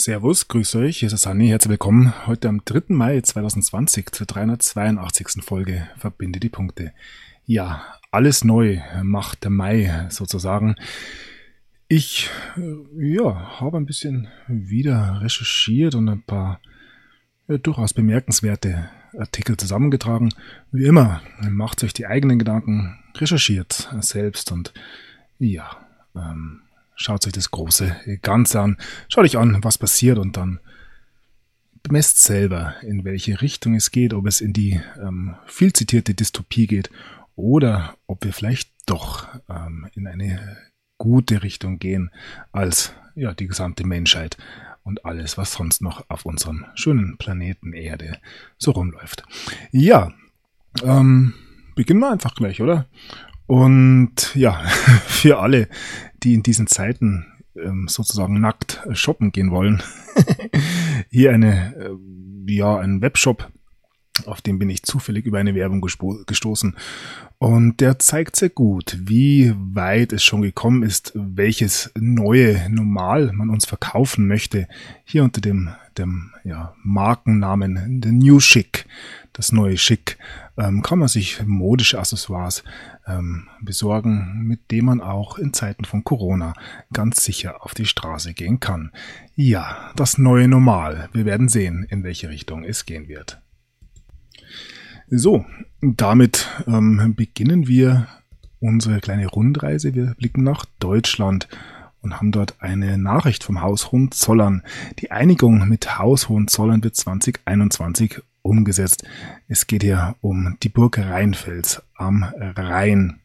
Servus, grüß euch, hier ist Sani, herzlich willkommen. Heute am 3. Mai 2020 zur 382. Folge Verbinde die Punkte. Ja, alles neu macht der Mai sozusagen. Ich habe ein bisschen wieder recherchiert und ein paar durchaus bemerkenswerte Artikel zusammengetragen. Wie immer, macht euch die eigenen Gedanken, recherchiert selbst und schaut euch das große Ganze an, schaut euch an, was passiert und dann bemesst selber, in welche Richtung es geht, ob es in die viel zitierte Dystopie geht oder ob wir vielleicht doch in eine gute Richtung gehen als die gesamte Menschheit und alles, was sonst noch auf unserem schönen Planeten Erde so rumläuft. Ja, beginnen wir einfach gleich, oder? Und ja, für alle, die in diesen Zeiten sozusagen nackt shoppen gehen wollen, hier ein Webshop, auf den bin ich zufällig über eine Werbung gestoßen. Und der zeigt sehr gut, wie weit es schon gekommen ist, welches neue Normal man uns verkaufen möchte. Hier unter dem Markennamen The New Chic, das neue Schick, kann man sich modische Accessoires besorgen, mit dem man auch in Zeiten von Corona ganz sicher auf die Straße gehen kann. Ja, das neue Normal. Wir werden sehen, in welche Richtung es gehen wird. So, damit beginnen wir unsere kleine Rundreise. Wir blicken nach Deutschland und haben dort eine Nachricht vom Haus Hohenzollern. Die Einigung mit Haus Hohenzollern wird 2021 umgesetzt. Es geht hier um die Burg Rheinfels am Rhein.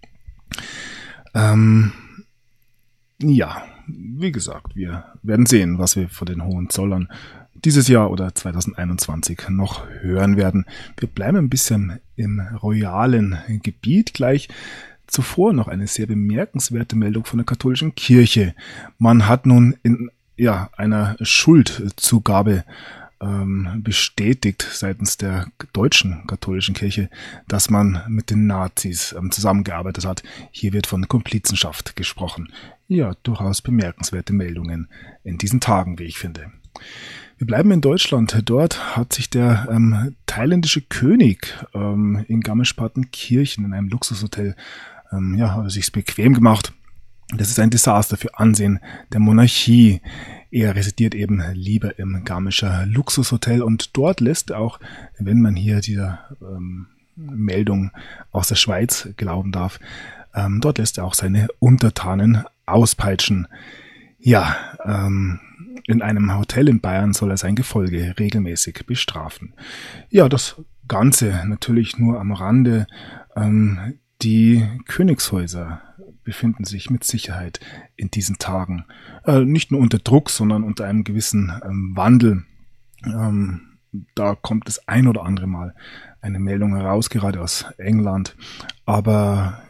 Wie gesagt, wir werden sehen, was wir von den Hohenzollern dieses Jahr oder 2021 noch hören werden. Wir bleiben ein bisschen im royalen Gebiet gleich. Zuvor noch eine sehr bemerkenswerte Meldung von der katholischen Kirche. Man hat nun in einer Schuldzugabe bestätigt seitens der deutschen katholischen Kirche, dass man mit den Nazis zusammengearbeitet hat. Hier wird von Komplizenschaft gesprochen. Ja, durchaus bemerkenswerte Meldungen in diesen Tagen, wie ich finde. Wir bleiben in Deutschland. Dort hat sich der thailändische König in Garmisch-Partenkirchen in einem Luxushotel sich bequem gemacht. Das ist ein Desaster für Ansehen der Monarchie. Er residiert eben lieber im Garmischer Luxushotel und dort lässt er auch, wenn man hier dieser Meldung aus der Schweiz glauben darf, dort lässt er auch seine Untertanen auspeitschen. Ja, in einem Hotel in Bayern soll er sein Gefolge regelmäßig bestrafen. Ja, das Ganze natürlich nur am Rande. Die Königshäuser befinden sich mit Sicherheit in diesen Tagen nicht nur unter Druck, sondern unter einem gewissen Wandel. Da kommt das ein oder andere Mal eine Meldung heraus, gerade aus England. Aber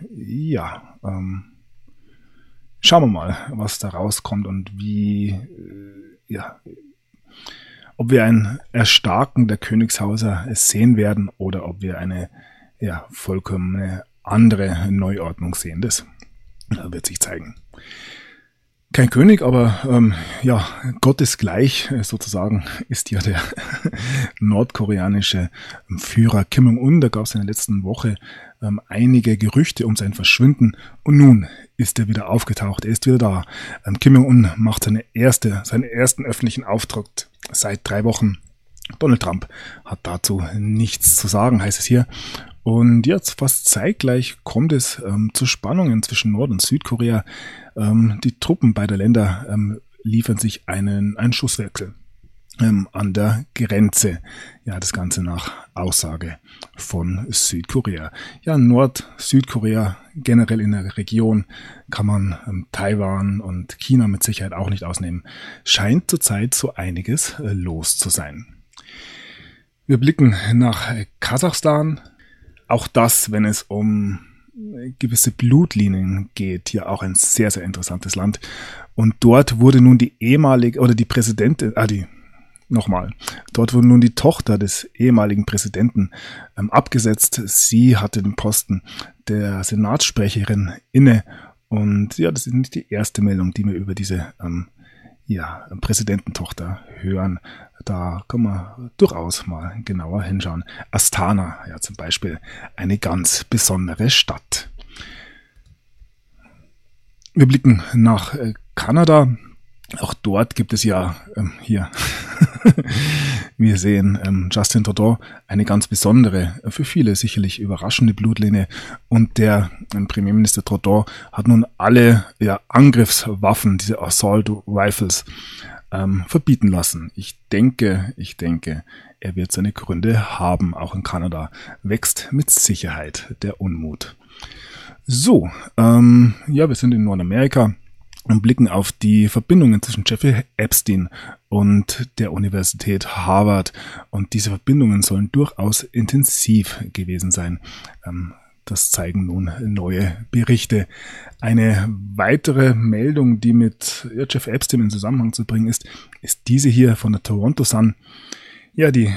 schauen wir mal, was da rauskommt und ob wir ein Erstarken der Königshäuser sehen werden oder ob wir eine vollkommene andere Neuordnung sehen. Das wird sich zeigen. Kein König, aber gottesgleich sozusagen ist ja der nordkoreanische Führer Kim Jong-un. Da gab es in der letzten Woche einige Gerüchte um sein Verschwinden und nun ist er wieder aufgetaucht. Er ist wieder da. Kim Jong-un macht seinen ersten öffentlichen Auftritt seit 3 Wochen. Donald Trump hat dazu nichts zu sagen, heißt es hier. Und jetzt fast zeitgleich kommt es zu Spannungen zwischen Nord- und Südkorea. Die Truppen beider Länder liefern sich einen Schusswechsel an der Grenze. Ja, das Ganze nach Aussage von Südkorea. Ja, Nord-Südkorea generell in der Region kann man Taiwan und China mit Sicherheit auch nicht ausnehmen. Scheint zurzeit so einiges los zu sein. Wir blicken nach Kasachstan. Auch das, wenn es um gewisse Blutlinien geht, ja auch ein sehr, sehr interessantes Land. Und dort wurde nun dort wurde nun die Tochter des ehemaligen Präsidenten abgesetzt. Sie hatte den Posten der Senatssprecherin inne. Und ja, das ist nicht die erste Meldung, die mir über diese Präsidententochter hören. Da kann man durchaus mal genauer hinschauen. Astana, ja zum Beispiel, eine ganz besondere Stadt. Wir blicken nach Kanada. Auch dort gibt es ja hier, wir sehen Justin Trudeau, eine ganz besondere, für viele sicherlich überraschende Blutlinie. Und der Premierminister Trudeau hat nun alle Angriffswaffen, diese Assault Rifles, verbieten lassen. Ich denke, er wird seine Gründe haben. Auch in Kanada wächst mit Sicherheit der Unmut. So, wir sind in Nordamerika und blicken auf die Verbindungen zwischen Jeffrey Epstein und der Universität Harvard. Und diese Verbindungen sollen durchaus intensiv gewesen sein. Das zeigen nun neue Berichte. Eine weitere Meldung, die mit Jeffrey Epstein in Zusammenhang zu bringen ist diese hier von der Toronto Sun. Ja, die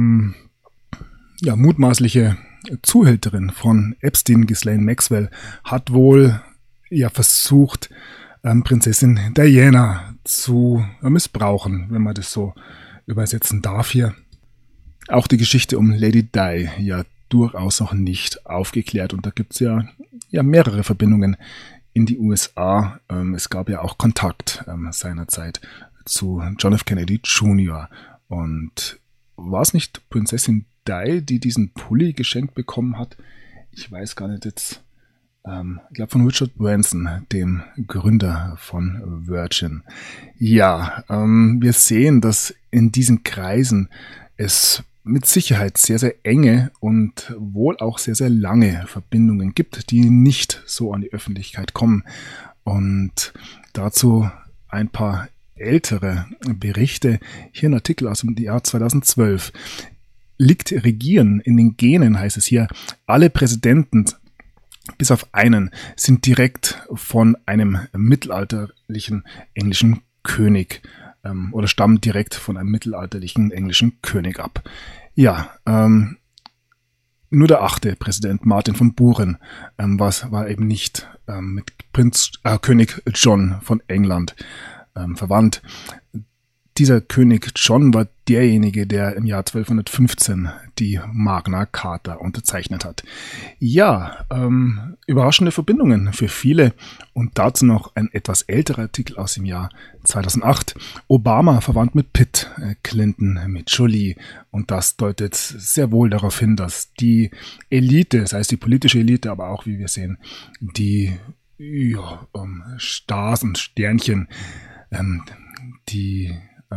mutmaßliche Zuhälterin von Epstein, Ghislaine Maxwell, hat wohl versucht, Prinzessin Diana zu missbrauchen, wenn man das so übersetzen darf hier. Auch die Geschichte um Lady Di durchaus noch nicht aufgeklärt und da gibt es ja mehrere Verbindungen in die USA. Es gab ja auch Kontakt seinerzeit zu John F. Kennedy Jr. Und war es nicht Prinzessin Di, die diesen Pulli geschenkt bekommen hat? Ich weiß gar nicht jetzt. Ich glaube von Richard Branson, dem Gründer von Virgin. Ja, wir sehen, dass in diesen Kreisen es mit Sicherheit sehr, sehr enge und wohl auch sehr, sehr lange Verbindungen gibt, die nicht so an die Öffentlichkeit kommen. Und dazu ein paar ältere Berichte. Hier ein Artikel aus dem Jahr 2012. Liegt Regieren in den Genen, heißt es hier. Alle Präsidenten bis auf einen sind direkt von einem mittelalterlichen englischen König oder stammen direkt von einem mittelalterlichen englischen König ab. Ja, nur der 8. Präsident Martin von Buren war eben nicht mit König John von England verwandt. Dieser König John war derjenige, der im Jahr 1215 die Magna Carta unterzeichnet hat. Ja, überraschende Verbindungen für viele und dazu noch ein etwas älterer Artikel aus dem Jahr 2008. Obama verwandt mit Pitt, Clinton mit Jolie und das deutet sehr wohl darauf hin, dass die Elite, das heißt die politische Elite, aber auch, wie wir sehen, die Stars und Sternchen, die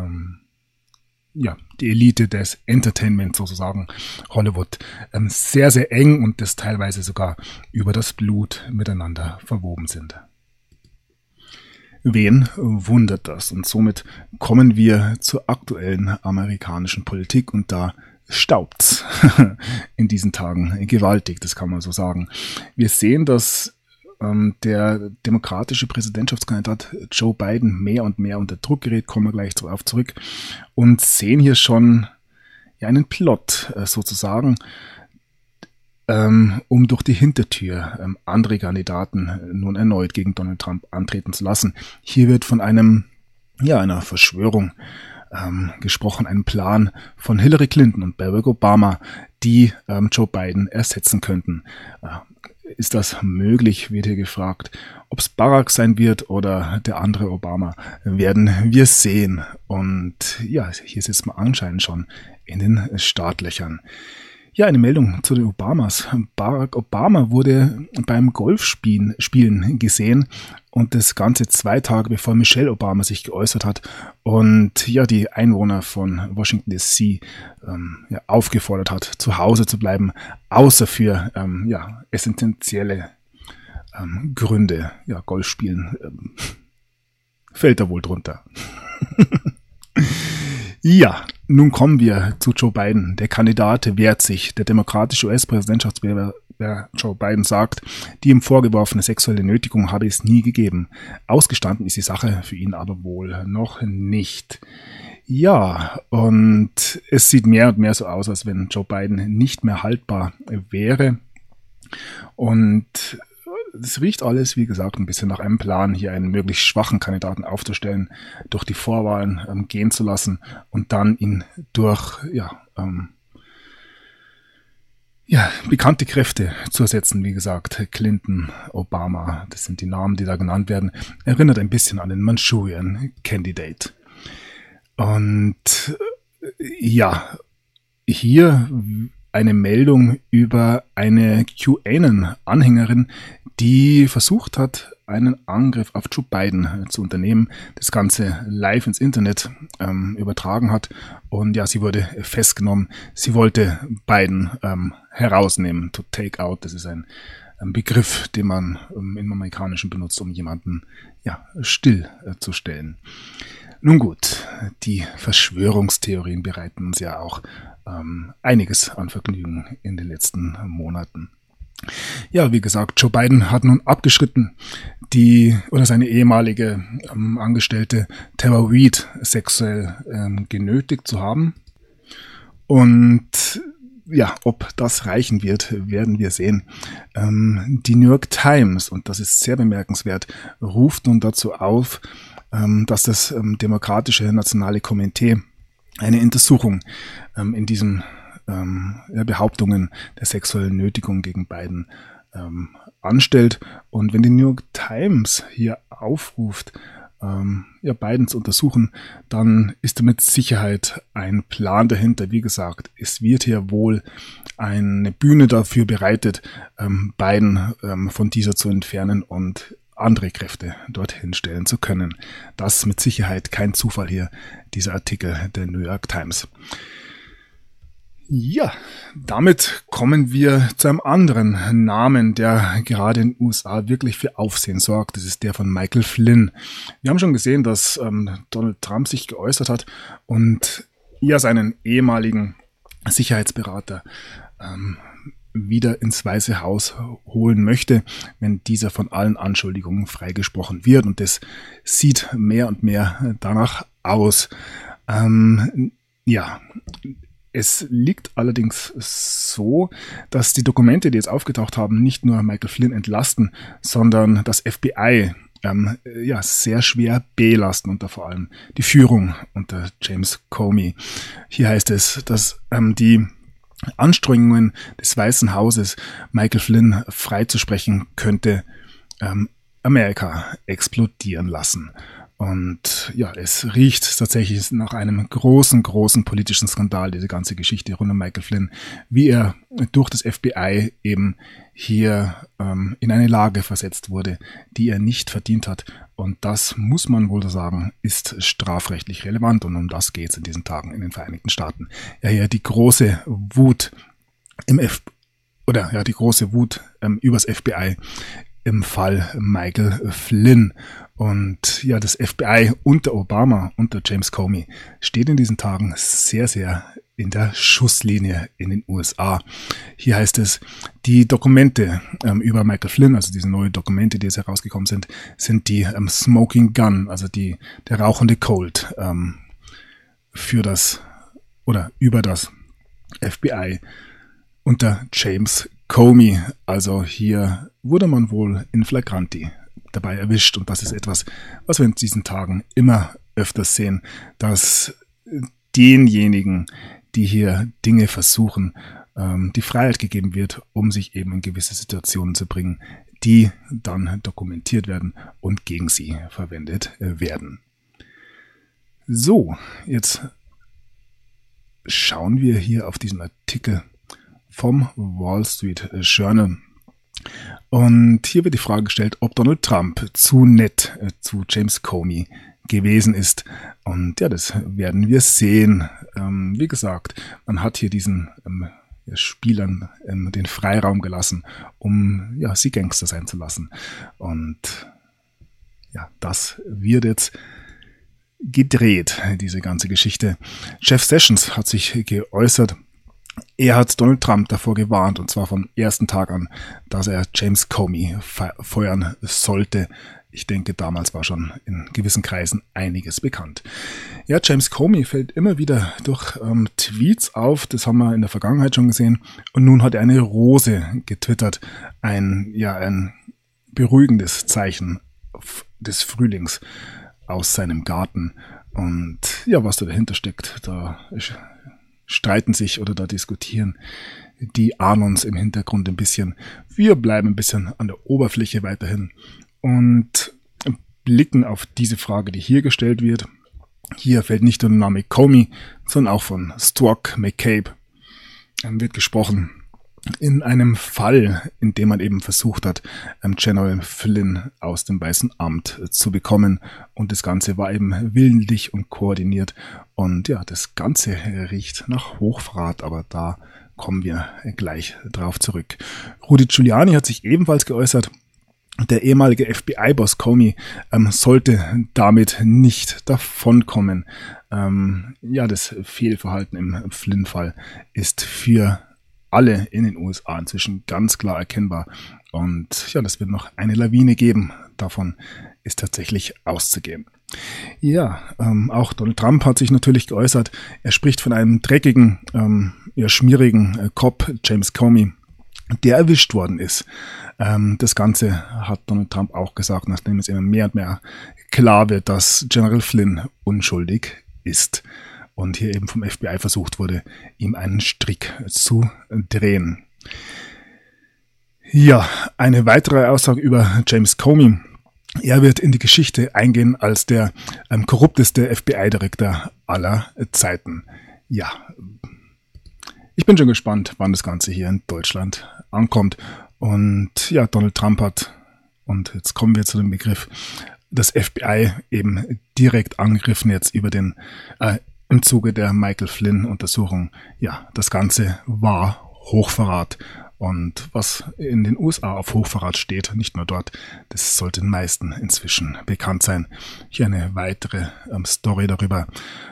Elite des Entertainment sozusagen, Hollywood, sehr, sehr eng und das teilweise sogar über das Blut miteinander verwoben sind. Wen wundert das? Und somit kommen wir zur aktuellen amerikanischen Politik und da staubt's in diesen Tagen gewaltig, das kann man so sagen. Wir sehen, dass der demokratische Präsidentschaftskandidat Joe Biden mehr und mehr unter Druck gerät, kommen wir gleich darauf zurück, und sehen hier schon einen Plot sozusagen, um durch die Hintertür andere Kandidaten nun erneut gegen Donald Trump antreten zu lassen. Hier wird von einer Verschwörung gesprochen, einem Plan von Hillary Clinton und Barack Obama, die Joe Biden ersetzen könnten. Ist das möglich, wird hier gefragt. Ob es Barack sein wird oder der andere Obama, werden wir sehen. Und ja, hier sitzt man anscheinend schon in den Startlöchern. Ja, eine Meldung zu den Obamas. Barack Obama wurde beim Golfspielen gesehen und das Ganze 2 Tage bevor Michelle Obama sich geäußert hat und ja die Einwohner von Washington DC aufgefordert hat, zu Hause zu bleiben, außer für essentielle Gründe. Ja, Golfspielen fällt da wohl drunter. Ja, nun kommen wir zu Joe Biden. Der Kandidat wehrt sich. Der demokratische US-Präsidentschaftsbewerber Joe Biden sagt, die ihm vorgeworfene sexuelle Nötigung habe es nie gegeben. Ausgestanden ist die Sache für ihn aber wohl noch nicht. Ja, und es sieht mehr und mehr so aus, als wenn Joe Biden nicht mehr haltbar wäre. Und es riecht alles, wie gesagt, ein bisschen nach einem Plan, hier einen möglichst schwachen Kandidaten aufzustellen, durch die Vorwahlen gehen zu lassen und dann ihn durch bekannte Kräfte zu ersetzen. Wie gesagt, Clinton, Obama, das sind die Namen, die da genannt werden. Erinnert ein bisschen an den Manchurian Candidate. Und ja, hier eine Meldung über eine QAnon-Anhängerin, die versucht hat, einen Angriff auf Joe Biden zu unternehmen, das Ganze live ins Internet übertragen hat und ja, sie wurde festgenommen. Sie wollte Biden herausnehmen, to take out, das ist ein Begriff, den man im Amerikanischen benutzt, um jemanden stillzustellen. Nun gut, die Verschwörungstheorien bereiten uns ja auch einiges an Vergnügen in den letzten Monaten. Ja, wie gesagt, Joe Biden hat nun abgeschritten, seine ehemalige Angestellte Tara Reade sexuell genötigt zu haben. Und ja, ob das reichen wird, werden wir sehen. Die New York Times, und das ist sehr bemerkenswert, ruft nun dazu auf, dass das Demokratische Nationale Komitee eine Untersuchung in diesem Behauptungen der sexuellen Nötigung gegen Biden anstellt. Und wenn die New York Times hier aufruft, Biden zu untersuchen, dann ist da mit Sicherheit ein Plan dahinter. Wie gesagt, es wird hier wohl eine Bühne dafür bereitet, Biden von dieser zu entfernen und andere Kräfte dorthin stellen zu können. Das ist mit Sicherheit kein Zufall hier, dieser Artikel der New York Times. Ja, damit kommen wir zu einem anderen Namen, der gerade in den USA wirklich für Aufsehen sorgt. Das ist der von Michael Flynn. Wir haben schon gesehen, dass Donald Trump sich geäußert hat und seinen ehemaligen Sicherheitsberater wieder ins Weiße Haus holen möchte, wenn dieser von allen Anschuldigungen freigesprochen wird. Und das sieht mehr und mehr danach aus. Es liegt allerdings so, dass die Dokumente, die jetzt aufgetaucht haben, nicht nur Michael Flynn entlasten, sondern das FBI sehr schwer belasten, unter vor allem die Führung unter James Comey. Hier heißt es, dass die Anstrengungen des Weißen Hauses, Michael Flynn freizusprechen, könnte Amerika explodieren lassen. Und ja, es riecht tatsächlich nach einem großen politischen Skandal, diese ganze Geschichte rund um Michael Flynn, wie er durch das FBI eben hier in eine Lage versetzt wurde, die er nicht verdient hat. Und das, muss man wohl sagen, ist strafrechtlich relevant. Und um das geht es in diesen Tagen in den Vereinigten Staaten. Ja, hier die große Wut übers FBI im Fall Michael Flynn. Und ja, das FBI unter Obama, unter James Comey, steht in diesen Tagen sehr, sehr in der Schusslinie in den USA. Hier heißt es, die Dokumente über Michael Flynn, also diese neuen Dokumente, die jetzt herausgekommen sind, sind die Smoking Gun, also der rauchende Colt über das FBI unter James Comey. Also hier wurde man wohl in flagranti dabei erwischt, und das ist etwas, was wir in diesen Tagen immer öfters sehen, dass denjenigen, die hier Dinge versuchen, die Freiheit gegeben wird, um sich eben in gewisse Situationen zu bringen, die dann dokumentiert werden und gegen sie verwendet werden. So, jetzt schauen wir hier auf diesen Artikel vom Wall Street Journal. Und hier wird die Frage gestellt, ob Donald Trump zu nett zu James Comey gewesen ist. Und ja, das werden wir sehen. Wie gesagt, man hat hier diesen Spielern den Freiraum gelassen, um sie Gangster sein zu lassen. Und ja, das wird jetzt gedreht, diese ganze Geschichte. Jeff Sessions hat sich geäußert. Er hat Donald Trump davor gewarnt, und zwar vom ersten Tag an, dass er James Comey feuern sollte. Ich denke, damals war schon in gewissen Kreisen einiges bekannt. Ja, James Comey fällt immer wieder durch Tweets auf, das haben wir in der Vergangenheit schon gesehen. Und nun hat er eine Rose getwittert, ein beruhigendes Zeichen des Frühlings aus seinem Garten. Und ja, was da dahinter steckt, da streiten sich oder da diskutieren die Anons im Hintergrund ein bisschen. Wir bleiben ein bisschen an der Oberfläche weiterhin und blicken auf diese Frage, die hier gestellt wird. Hier fällt nicht nur der Name Comey, sondern auch von Strzok McCabe. Wird gesprochen in einem Fall, in dem man eben versucht hat, General Flynn aus dem Weißen Amt zu bekommen. Und das Ganze war eben willentlich und koordiniert. Und ja, das Ganze riecht nach Hochverrat, aber da kommen wir gleich drauf zurück. Rudy Giuliani hat sich ebenfalls geäußert. Der ehemalige FBI-Boss Comey sollte damit nicht davonkommen. Ja, das Fehlverhalten im Flynn-Fall ist für alle in den USA inzwischen ganz klar erkennbar. Und ja, das wird noch eine Lawine geben. Davon ist tatsächlich auszugehen. Ja, auch Donald Trump hat sich natürlich geäußert. Er spricht von einem dreckigen, schmierigen Cop, James Comey, der erwischt worden ist. Das Ganze hat Donald Trump auch gesagt, nachdem es immer mehr und mehr klar wird, dass General Flynn unschuldig ist und hier eben vom FBI versucht wurde, ihm einen Strick zu drehen. Ja, eine weitere Aussage über James Comey. Er wird in die Geschichte eingehen als der korrupteste FBI-Direktor aller Zeiten. Ja, ich bin schon gespannt, wann das Ganze hier in Deutschland ankommt. Und ja, Donald Trump hat, und jetzt kommen wir zu dem Begriff, das FBI eben direkt angegriffen jetzt über im Zuge der Michael Flynn-Untersuchung. Ja, das Ganze war Hochverrat. Und was in den USA auf Hochverrat steht, nicht nur dort, das sollte den meisten inzwischen bekannt sein. Hier eine weitere Story darüber.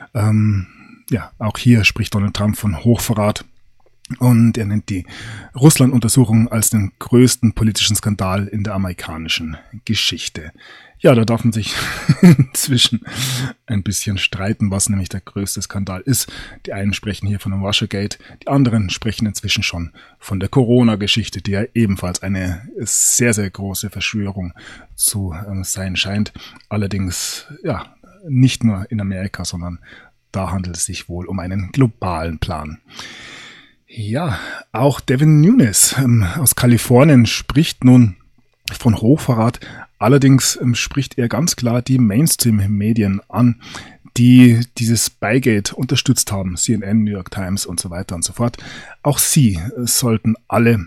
Ja, auch hier spricht Donald Trump von Hochverrat. Und er nennt die Russland-Untersuchung als den größten politischen Skandal in der amerikanischen Geschichte. Ja, da darf man sich inzwischen ein bisschen streiten, was nämlich der größte Skandal ist. Die einen sprechen hier von dem Russiagate, die anderen sprechen inzwischen schon von der Corona-Geschichte, die ja ebenfalls eine sehr, sehr große Verschwörung zu sein scheint. Allerdings, ja, nicht nur in Amerika, sondern da handelt es sich wohl um einen globalen Plan. Ja, auch Devin Nunes aus Kalifornien spricht nun von Hochverrat. Allerdings spricht er ganz klar die Mainstream-Medien an, die dieses Spygate unterstützt haben. CNN, New York Times und so weiter und so fort. Auch sie sollten alle,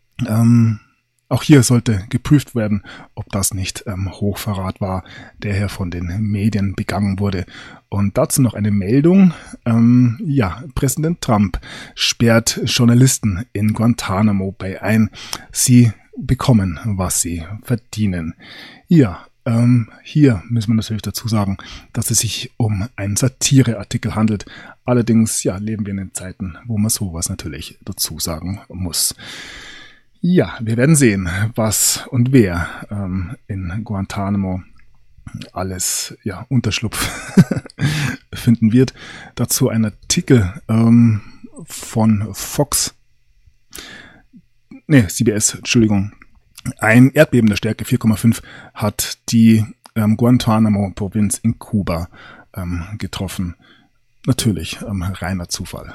auch hier sollte geprüft werden, ob das nicht Hochverrat war, der hier von den Medien begangen wurde. Und dazu noch eine Meldung. Ja, Präsident Trump sperrt Journalisten in Guantanamo Bay ein. Sie bekommen, was sie verdienen. Ja, hier müssen wir natürlich dazu sagen, dass es sich um einen Satireartikel handelt. Allerdings, ja, leben wir in den Zeiten, wo man sowas natürlich dazu sagen muss. Ja, wir werden sehen, was und wer in Guantanamo alles Unterschlupf finden wird. Dazu ein Artikel von CBS, Entschuldigung. Ein Erdbeben der Stärke 4,5 hat die Guantanamo-Provinz in Kuba getroffen. Natürlich reiner Zufall.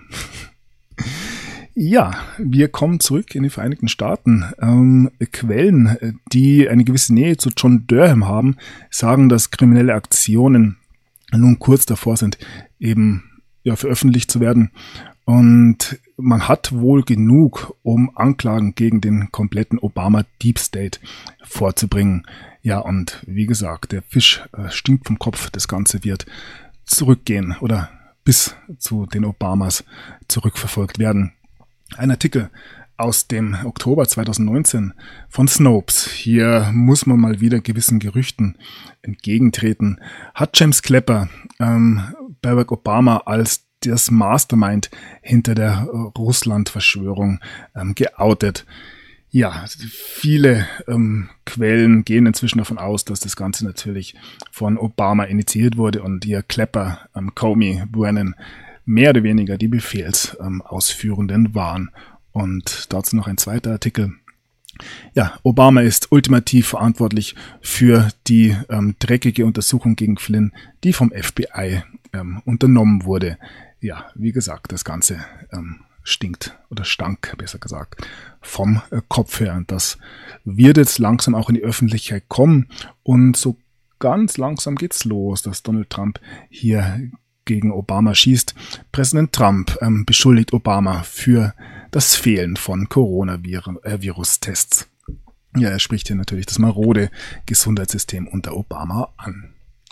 Ja, wir kommen zurück in die Vereinigten Staaten. Quellen, die eine gewisse Nähe zu John Durham haben, sagen, dass kriminelle Aktionen nun kurz davor sind, eben veröffentlicht zu werden. Und man hat wohl genug, um Anklagen gegen den kompletten Obama Deep State vorzubringen. Ja, und wie gesagt, der Fisch stinkt vom Kopf. Das Ganze wird zurückgehen oder bis zu den Obamas zurückverfolgt werden. Ein Artikel aus dem Oktober 2019 von Snopes. Hier muss man mal wieder gewissen Gerüchten entgegentreten. Hat James Clapper Barack Obama als das Mastermind hinter der Russland-Verschwörung geoutet. Ja, viele Quellen gehen inzwischen davon aus, dass das Ganze natürlich von Obama initiiert wurde und hier Clapper, Comey, Brennan mehr oder weniger die Befehlsausführenden waren. Und dazu noch ein zweiter Artikel Ja, Obama ist ultimativ verantwortlich für die dreckige Untersuchung gegen Flynn, die vom FBI unternommen wurde. Ja, wie gesagt, das Ganze stinkt oder stank, besser gesagt, vom Kopf her. Und das wird jetzt langsam auch in die Öffentlichkeit kommen. Und so ganz langsam geht's los, dass Donald Trump hier gegen Obama schießt. Präsident Trump beschuldigt Obama für das Fehlen von Coronavirus-Tests. Ja, er spricht hier natürlich das marode Gesundheitssystem unter Obama an.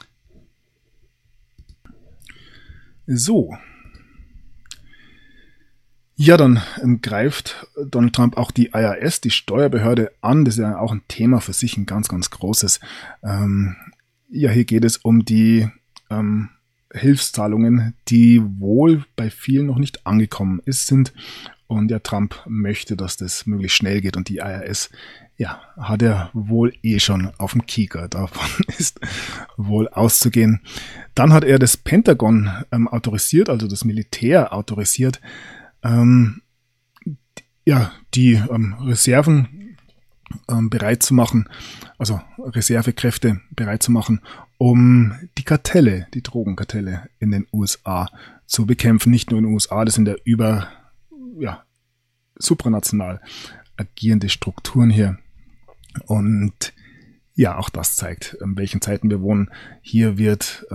So. Ja, dann greift Donald Trump auch die IRS, die Steuerbehörde, an. Das ist ja auch ein Thema für sich, ein ganz, ganz großes. Ja, hier geht es um die Hilfszahlungen, die wohl bei vielen noch nicht angekommen sind. Und ja, Trump möchte, dass das möglichst schnell geht. Und die IRS, ja, hat er wohl schon auf dem Kieker. Davon ist wohl auszugehen. Dann hat er das Pentagon autorisiert, also das Militär autorisiert, die Reserven bereit zu machen, also Reservekräfte bereit zu machen, um die Kartelle, die Drogenkartelle in den USA zu bekämpfen. Nicht nur in den USA, das sind supranational agierende Strukturen hier. Und ja, auch das zeigt, in welchen Zeiten wir wohnen. Hier wird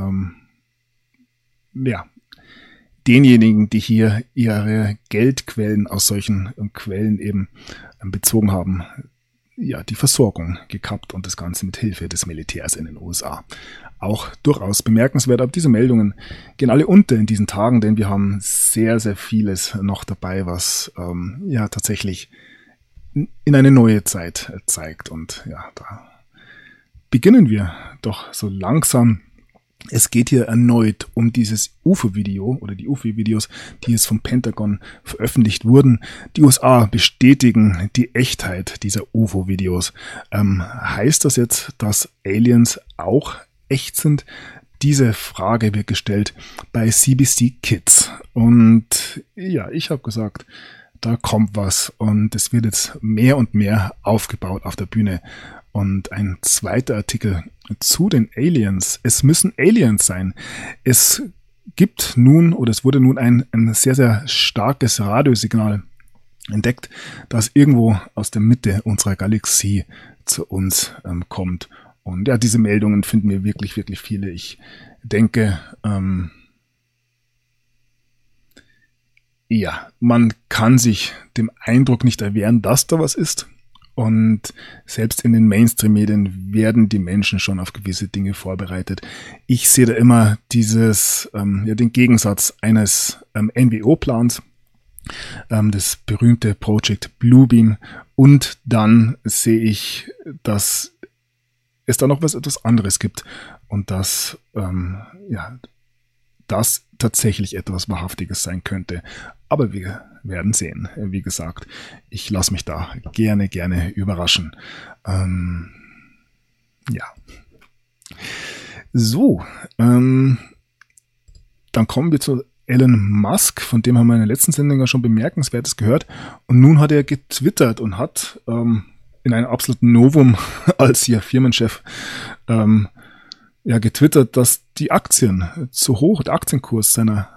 denjenigen, die hier ihre Geldquellen aus solchen Quellen eben bezogen haben, ja, die Versorgung gekappt und das Ganze mit Hilfe des Militärs in den USA. Auch durchaus bemerkenswert, aber diese Meldungen gehen alle unter in diesen Tagen, denn wir haben sehr, sehr vieles noch dabei, was tatsächlich in eine neue Zeit zeigt. Und ja, da beginnen wir doch so langsam. Es geht hier erneut um dieses UFO-Video oder die UFO-Videos, die jetzt vom Pentagon veröffentlicht wurden. Die USA bestätigen die Echtheit dieser UFO-Videos. Heißt das jetzt, dass Aliens auch echt sind? Diese Frage wird gestellt bei CBC Kids. Und ja, ich habe gesagt, da kommt was und es wird jetzt mehr und mehr aufgebaut auf der Bühne. Und ein zweiter Artikel zu den Aliens. Es müssen Aliens sein. Es gibt nun, oder es wurde nun ein sehr, sehr starkes Radiosignal entdeckt, das irgendwo aus der Mitte unserer Galaxie zu uns kommt. Und ja, diese Meldungen finden wir wirklich, wirklich viele. Ich denke, man kann sich dem Eindruck nicht erwehren, dass da was ist. Und selbst in den Mainstream-Medien werden die Menschen schon auf gewisse Dinge vorbereitet. Ich sehe da immer den Gegensatz eines NWO-Plans, das berühmte Project Bluebeam, und dann sehe ich, dass es da noch etwas anderes gibt und dass das tatsächlich etwas Wahrhaftiges sein könnte. Aber wir werden sehen. Wie gesagt, ich lasse mich da gerne überraschen. So, dann kommen wir zu Elon Musk, von dem haben wir in der letzten Sendung ja schon Bemerkenswertes gehört. Und nun hat er getwittert und hat in einem absoluten Novum als hier Firmenchef getwittert, dass die Aktien zu hoch, der Aktienkurs seiner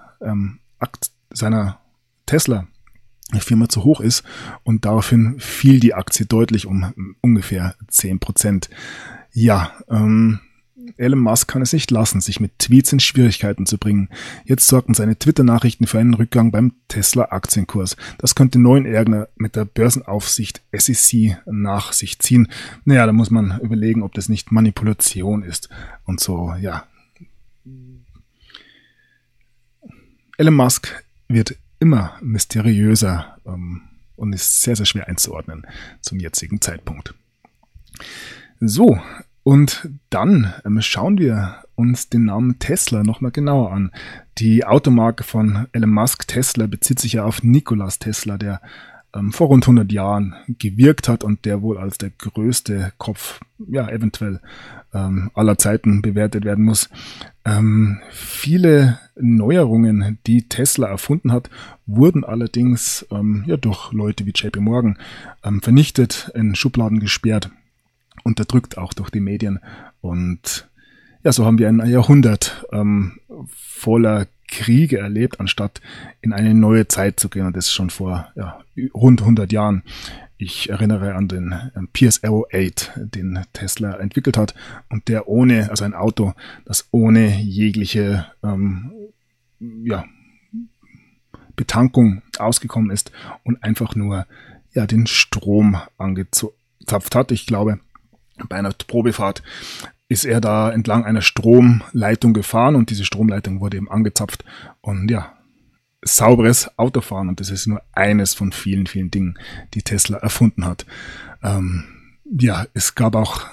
Tesla-Firma zu hoch ist, und daraufhin fiel die Aktie deutlich um ungefähr 10%. Ja, Elon Musk kann es nicht lassen, sich mit Tweets in Schwierigkeiten zu bringen. Jetzt sorgten seine Twitter-Nachrichten für einen Rückgang beim Tesla-Aktienkurs. Das könnte neuen Ärger mit der Börsenaufsicht SEC nach sich ziehen. Naja, da muss man überlegen, ob das nicht Manipulation ist und so, ja. Elon Musk wird immer mysteriöser und ist sehr, sehr schwer einzuordnen zum jetzigen Zeitpunkt. So, und dann schauen wir uns den Namen Tesla nochmal genauer an. Die Automarke von Elon Musk, Tesla, bezieht sich ja auf Nikolaus Tesla, der vor rund 100 Jahren gewirkt hat und der wohl als der größte Kopf, ja, eventuell aller Zeiten bewertet werden muss. Viele Neuerungen, die Tesla erfunden hat, wurden allerdings durch Leute wie JP Morgan vernichtet, in Schubladen gesperrt, unterdrückt auch durch die Medien. Und ja, so haben wir ein Jahrhundert voller Kriege erlebt, anstatt in eine neue Zeit zu gehen. Und das schon vor rund 100 Jahren. Ich erinnere an den Pierce Arrow 8, den Tesla entwickelt hat und der also ein Auto, das ohne jegliche Betankung ausgekommen ist und einfach nur den Strom angezapft hat. Ich glaube, bei einer Probefahrt ist er da entlang einer Stromleitung gefahren und diese Stromleitung wurde eben angezapft und sauberes Autofahren, und das ist nur eines von vielen, vielen Dingen, die Tesla erfunden hat. Es gab auch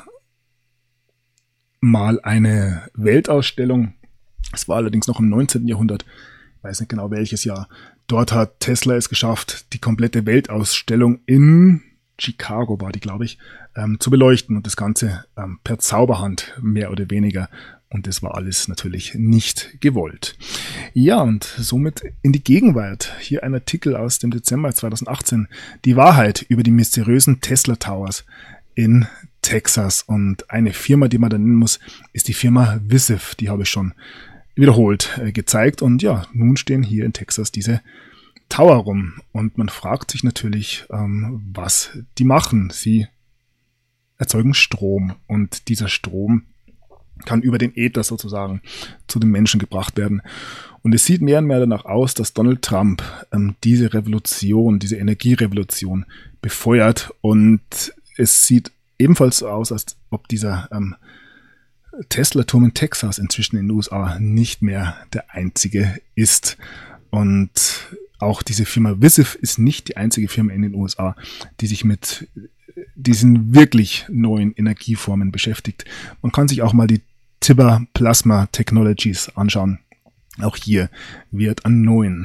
mal eine Weltausstellung, es war allerdings noch im 19. Jahrhundert, ich weiß nicht genau welches Jahr. Dort hat Tesla es geschafft, die komplette Weltausstellung in Chicago war die, glaube ich, zu beleuchten und das Ganze per Zauberhand, mehr oder weniger. Und das war alles natürlich nicht gewollt. Ja, und somit in die Gegenwart. Hier ein Artikel aus dem Dezember 2018. Die Wahrheit über die mysteriösen Tesla Towers in Texas. Und eine Firma, die man da nennen muss, ist die Firma Visiv. Die habe ich schon wiederholt gezeigt. Und ja, nun stehen hier in Texas diese Tower rum. Und man fragt sich natürlich, was die machen. Sie erzeugen Strom. Und dieser Strom kann über den Äther sozusagen zu den Menschen gebracht werden. Und es sieht mehr und mehr danach aus, dass Donald Trump diese Revolution, diese Energierevolution befeuert. Und es sieht ebenfalls so aus, als ob dieser Tesla-Turm in Texas inzwischen in den USA nicht mehr der einzige ist. Und auch diese Firma Visiv ist nicht die einzige Firma in den USA, die sich mit diesen wirklich neuen Energieformen beschäftigt. Man kann sich auch mal die Tibber Plasma Technologies anschauen. Auch hier wird an neuen,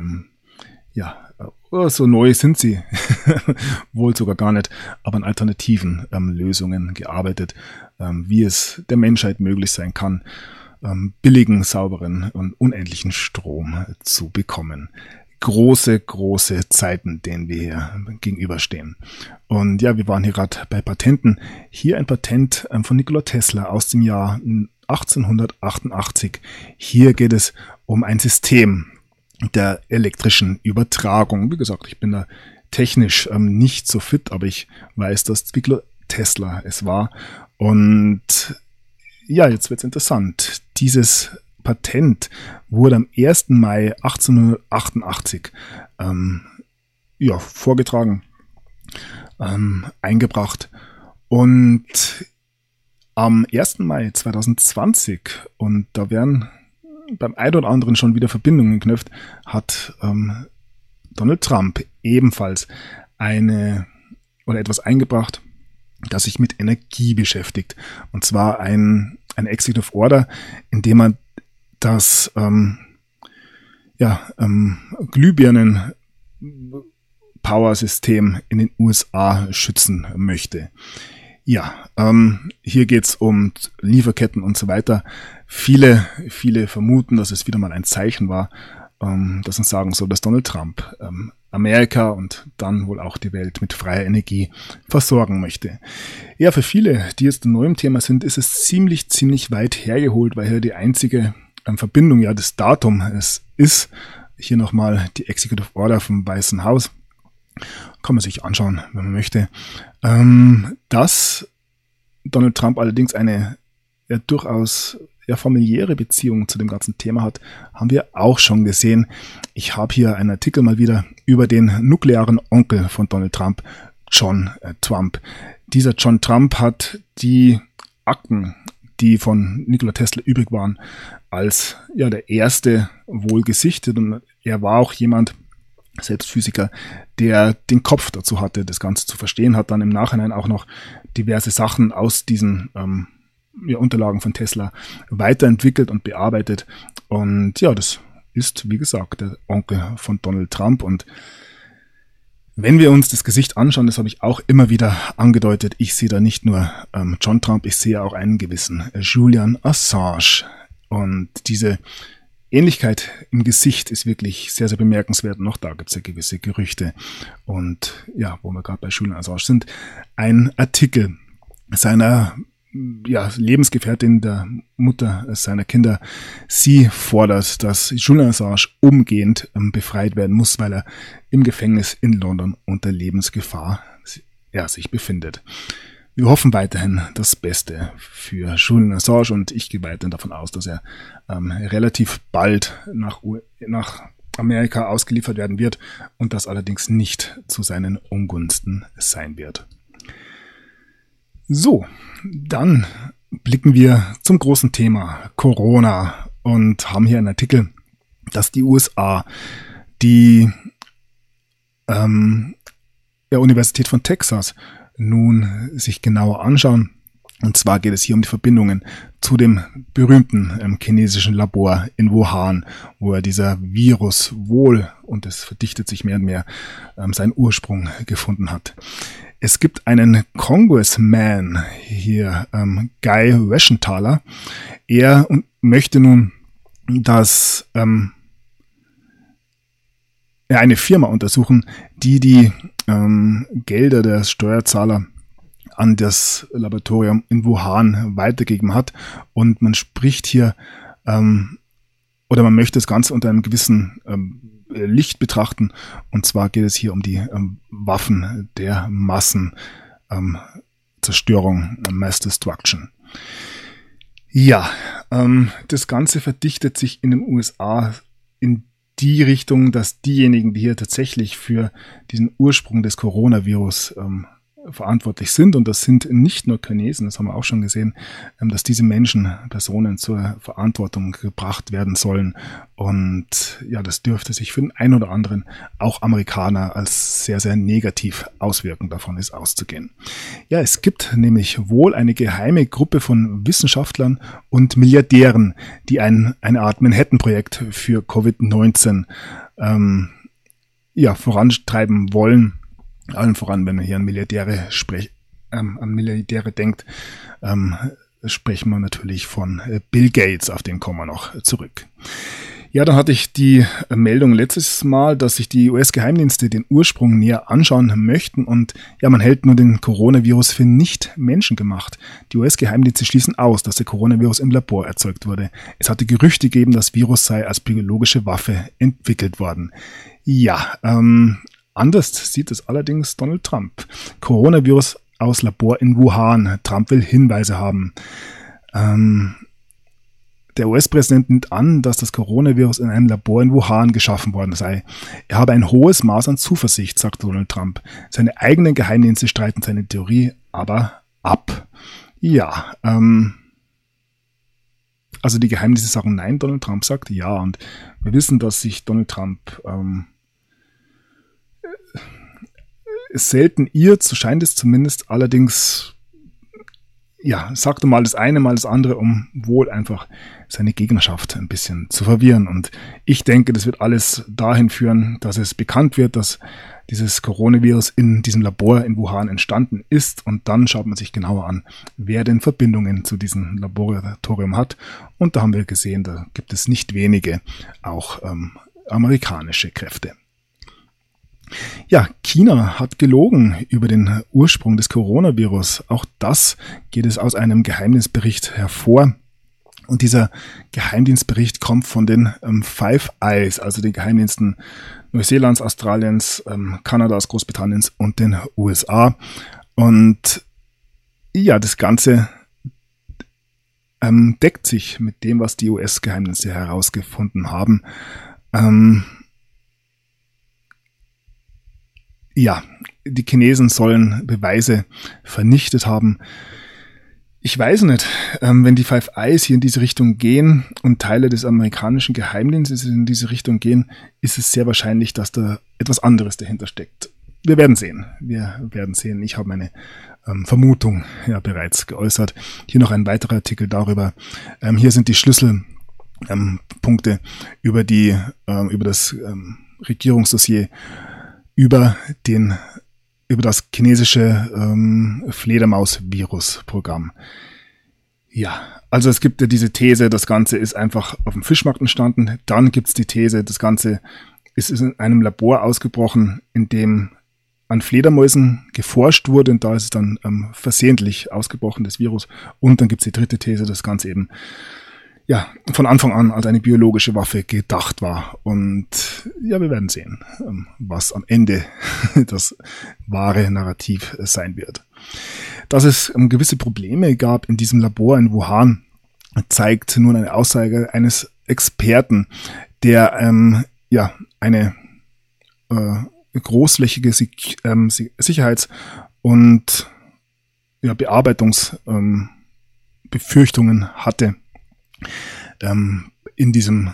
so neu sind sie, wohl sogar gar nicht, aber an alternativen Lösungen gearbeitet, wie es der Menschheit möglich sein kann, billigen, sauberen und unendlichen Strom zu bekommen. Große, große Zeiten, denen wir hier gegenüberstehen. Und ja, wir waren hier gerade bei Patenten. Hier ein Patent von Nikola Tesla aus dem Jahr 1888. Hier geht es um ein System der elektrischen Übertragung. Wie gesagt, ich bin da technisch nicht so fit, aber ich weiß, dass Nikola Tesla es war. Und ja, jetzt wird's interessant. Dieses Patent wurde am 1. Mai 1888 vorgetragen, eingebracht. Und am 1. Mai 2020, und da werden beim einen oder anderen schon wieder Verbindungen geknüpft, hat Donald Trump ebenfalls etwas eingebracht, das sich mit Energie beschäftigt. Und zwar ein Executive Order, in dem man das Glühbirnen-Power-System in den USA schützen möchte. Ja, hier geht's um Lieferketten und so weiter. Viele vermuten, dass es wieder mal ein Zeichen war, das uns sagen soll, dass Donald Trump Amerika und dann wohl auch die Welt mit freier Energie versorgen möchte. Ja, für viele, die jetzt neu im Thema sind, ist es ziemlich weit hergeholt, weil hier die einzige Verbindung das Datum ist. Hier nochmal die Executive Order vom Weißen Haus. Kann man sich anschauen, wenn man möchte. Dass Donald Trump allerdings eine durchaus familiäre Beziehung zu dem ganzen Thema hat, haben wir auch schon gesehen. Ich habe hier einen Artikel mal wieder über den nuklearen Onkel von Donald Trump, John Trump. Dieser John Trump hat die Akten, die von Nikola Tesla übrig waren, als der erste wohl gesichtet, und er war auch jemand, selbst Physiker, der den Kopf dazu hatte, das Ganze zu verstehen, hat dann im Nachhinein auch noch diverse Sachen aus diesen Unterlagen von Tesla weiterentwickelt und bearbeitet. Und ja, das ist, wie gesagt, der Onkel von Donald Trump. Und Wenn wir uns das Gesicht anschauen, das habe ich auch immer wieder angedeutet, ich sehe da nicht nur John Trump, ich sehe auch einen gewissen Julian Assange. Und diese Ähnlichkeit im Gesicht ist wirklich sehr, sehr bemerkenswert. Noch da gibt es ja gewisse Gerüchte. Und ja, wo wir gerade bei Julian Assange sind, ein Artikel seiner Lebensgefährtin, der Mutter seiner Kinder. Sie fordert, dass Julian Assange umgehend befreit werden muss, weil er im Gefängnis in London unter Lebensgefahr sich befindet. Wir hoffen weiterhin das Beste für Julian Assange und ich gehe weiterhin davon aus, dass er relativ bald nach Amerika ausgeliefert werden wird und das allerdings nicht zu seinen Ungunsten sein wird. So, dann blicken wir zum großen Thema Corona und haben hier einen Artikel, dass die USA die Universität von Texas nun sich genauer anschauen. Und zwar geht es hier um die Verbindungen zu dem berühmten chinesischen Labor in Wuhan, wo dieser Virus wohl, und es verdichtet sich mehr und mehr, seinen Ursprung gefunden hat. Es gibt einen Congressman hier, Guy Reschenthaler. Er möchte nun, dass eine Firma untersuchen, die Gelder der Steuerzahler an das Laboratorium in Wuhan weitergegeben hat. Und man spricht hier, oder man möchte das Ganze unter einem gewissen Licht betrachten. Und zwar geht es hier um die Waffen der Massenzerstörung, Mass Destruction. Ja, das Ganze verdichtet sich in den USA in die Richtung, dass diejenigen, die hier tatsächlich für diesen Ursprung des Coronavirus verantwortlich sind, und das sind nicht nur Chinesen, das haben wir auch schon gesehen, dass diese Personen zur Verantwortung gebracht werden sollen. Und ja, das dürfte sich für den einen oder anderen, auch Amerikaner, als sehr, sehr negativ auswirken. Davon ist auszugehen. Ja, es gibt nämlich wohl eine geheime Gruppe von Wissenschaftlern und Milliardären, die eine Art Manhattan-Projekt für Covid-19 vorantreiben wollen. Allen voran, wenn man hier an Milliardäre denkt, sprechen wir natürlich von Bill Gates, auf den kommen wir noch zurück. Ja, dann hatte ich die Meldung letztes Mal, dass sich die US-Geheimdienste den Ursprung näher anschauen möchten und ja, man hält nur den Coronavirus für nicht menschengemacht. Die US-Geheimdienste schließen aus, dass der Coronavirus im Labor erzeugt wurde. Es hatte Gerüchte gegeben, das Virus sei als biologische Waffe entwickelt worden. Ja, anders sieht es allerdings Donald Trump. Coronavirus aus Labor in Wuhan. Trump will Hinweise haben. Der US-Präsident nimmt an, dass das Coronavirus in einem Labor in Wuhan geschaffen worden sei. Er habe ein hohes Maß an Zuversicht, sagt Donald Trump. Seine eigenen Geheimdienste streiten seine Theorie aber ab. Ja, also die Geheimdienste sagen nein, Donald Trump sagt ja. Und wir wissen, dass sich Donald Trump selten irrt, so scheint es zumindest, allerdings sagt er mal das eine, mal das andere, um wohl einfach seine Gegnerschaft ein bisschen zu verwirren. Und ich denke, das wird alles dahin führen, dass es bekannt wird, dass dieses Coronavirus in diesem Labor in Wuhan entstanden ist. Und dann schaut man sich genauer an, wer denn Verbindungen zu diesem Laboratorium hat. Und da haben wir gesehen, da gibt es nicht wenige, auch amerikanische Kräfte. Ja, China hat gelogen über den Ursprung des Coronavirus. Auch das geht es aus einem Geheimdienstbericht hervor. Und dieser Geheimdienstbericht kommt von den Five Eyes, also den Geheimdiensten Neuseelands, Australiens, Kanadas, Großbritanniens und den USA. Und ja, das Ganze deckt sich mit dem, was die US-Geheimdienste herausgefunden haben. Ja, die Chinesen sollen Beweise vernichtet haben. Ich weiß nicht, wenn die Five Eyes hier in diese Richtung gehen und Teile des amerikanischen Geheimdienstes in diese Richtung gehen, ist es sehr wahrscheinlich, dass da etwas anderes dahinter steckt. Wir werden sehen. Ich habe meine Vermutung ja bereits geäußert. Hier noch ein weiterer Artikel darüber. Hier sind die Schlüsselpunkte über das Regierungsdossier über das chinesische Fledermaus-Virus-Programm. Ja, also es gibt ja diese These, das Ganze ist einfach auf dem Fischmarkt entstanden. Dann gibt es die These, das Ganze ist in einem Labor ausgebrochen, in dem an Fledermäusen geforscht wurde und da ist es dann versehentlich ausgebrochen, das Virus. Und dann gibt es die dritte These, das Ganze eben von Anfang an als eine biologische Waffe gedacht war. Und ja, wir werden sehen, was am Ende das wahre Narrativ sein wird. Dass es gewisse Probleme gab in diesem Labor in Wuhan, zeigt nun eine Aussage eines Experten, der eine großflächige Sicherheits- und Bearbeitungsbefürchtungen hatte in diesem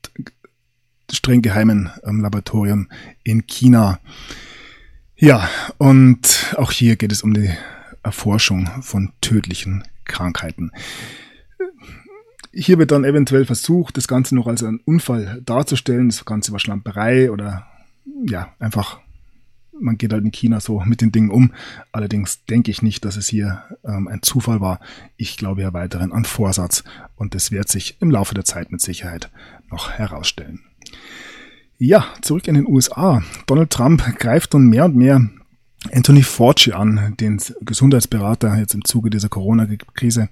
streng geheimen Laboratorium in China. Ja, und auch hier geht es um die Erforschung von tödlichen Krankheiten. Hier wird dann eventuell versucht, das Ganze noch als einen Unfall darzustellen. Das Ganze war Schlamperei oder einfach, man geht halt in China so mit den Dingen um. Allerdings denke ich nicht, dass es hier ein Zufall war. Ich glaube ja weiterhin an Vorsatz und das wird sich im Laufe der Zeit mit Sicherheit noch herausstellen. Ja, zurück in den USA. Donald Trump greift nun mehr und mehr Anthony Fauci an, den Gesundheitsberater jetzt im Zuge dieser Corona-Krise.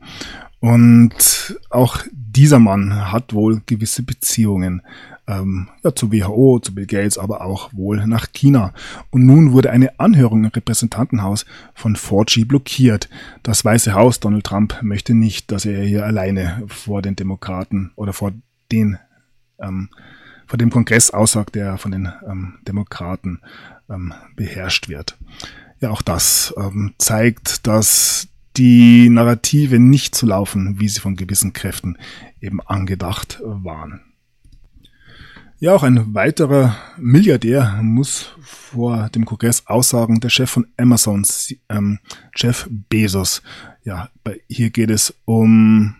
Und auch dieser Mann hat wohl gewisse Beziehungen zur WHO, zu Bill Gates, aber auch wohl nach China. Und nun wurde eine Anhörung im Repräsentantenhaus von Fauci blockiert. Das Weiße Haus, Donald Trump, möchte nicht, dass er hier alleine vor den Demokraten oder vor dem Kongress aussagt, der von den Demokraten beherrscht wird. Ja, auch das zeigt, dass die Narrative nicht so laufen, wie sie von gewissen Kräften eben angedacht waren. Ja, auch ein weiterer Milliardär muss vor dem Kongress aussagen, der Chef von Amazon, Jeff Bezos. Ja, hier geht es um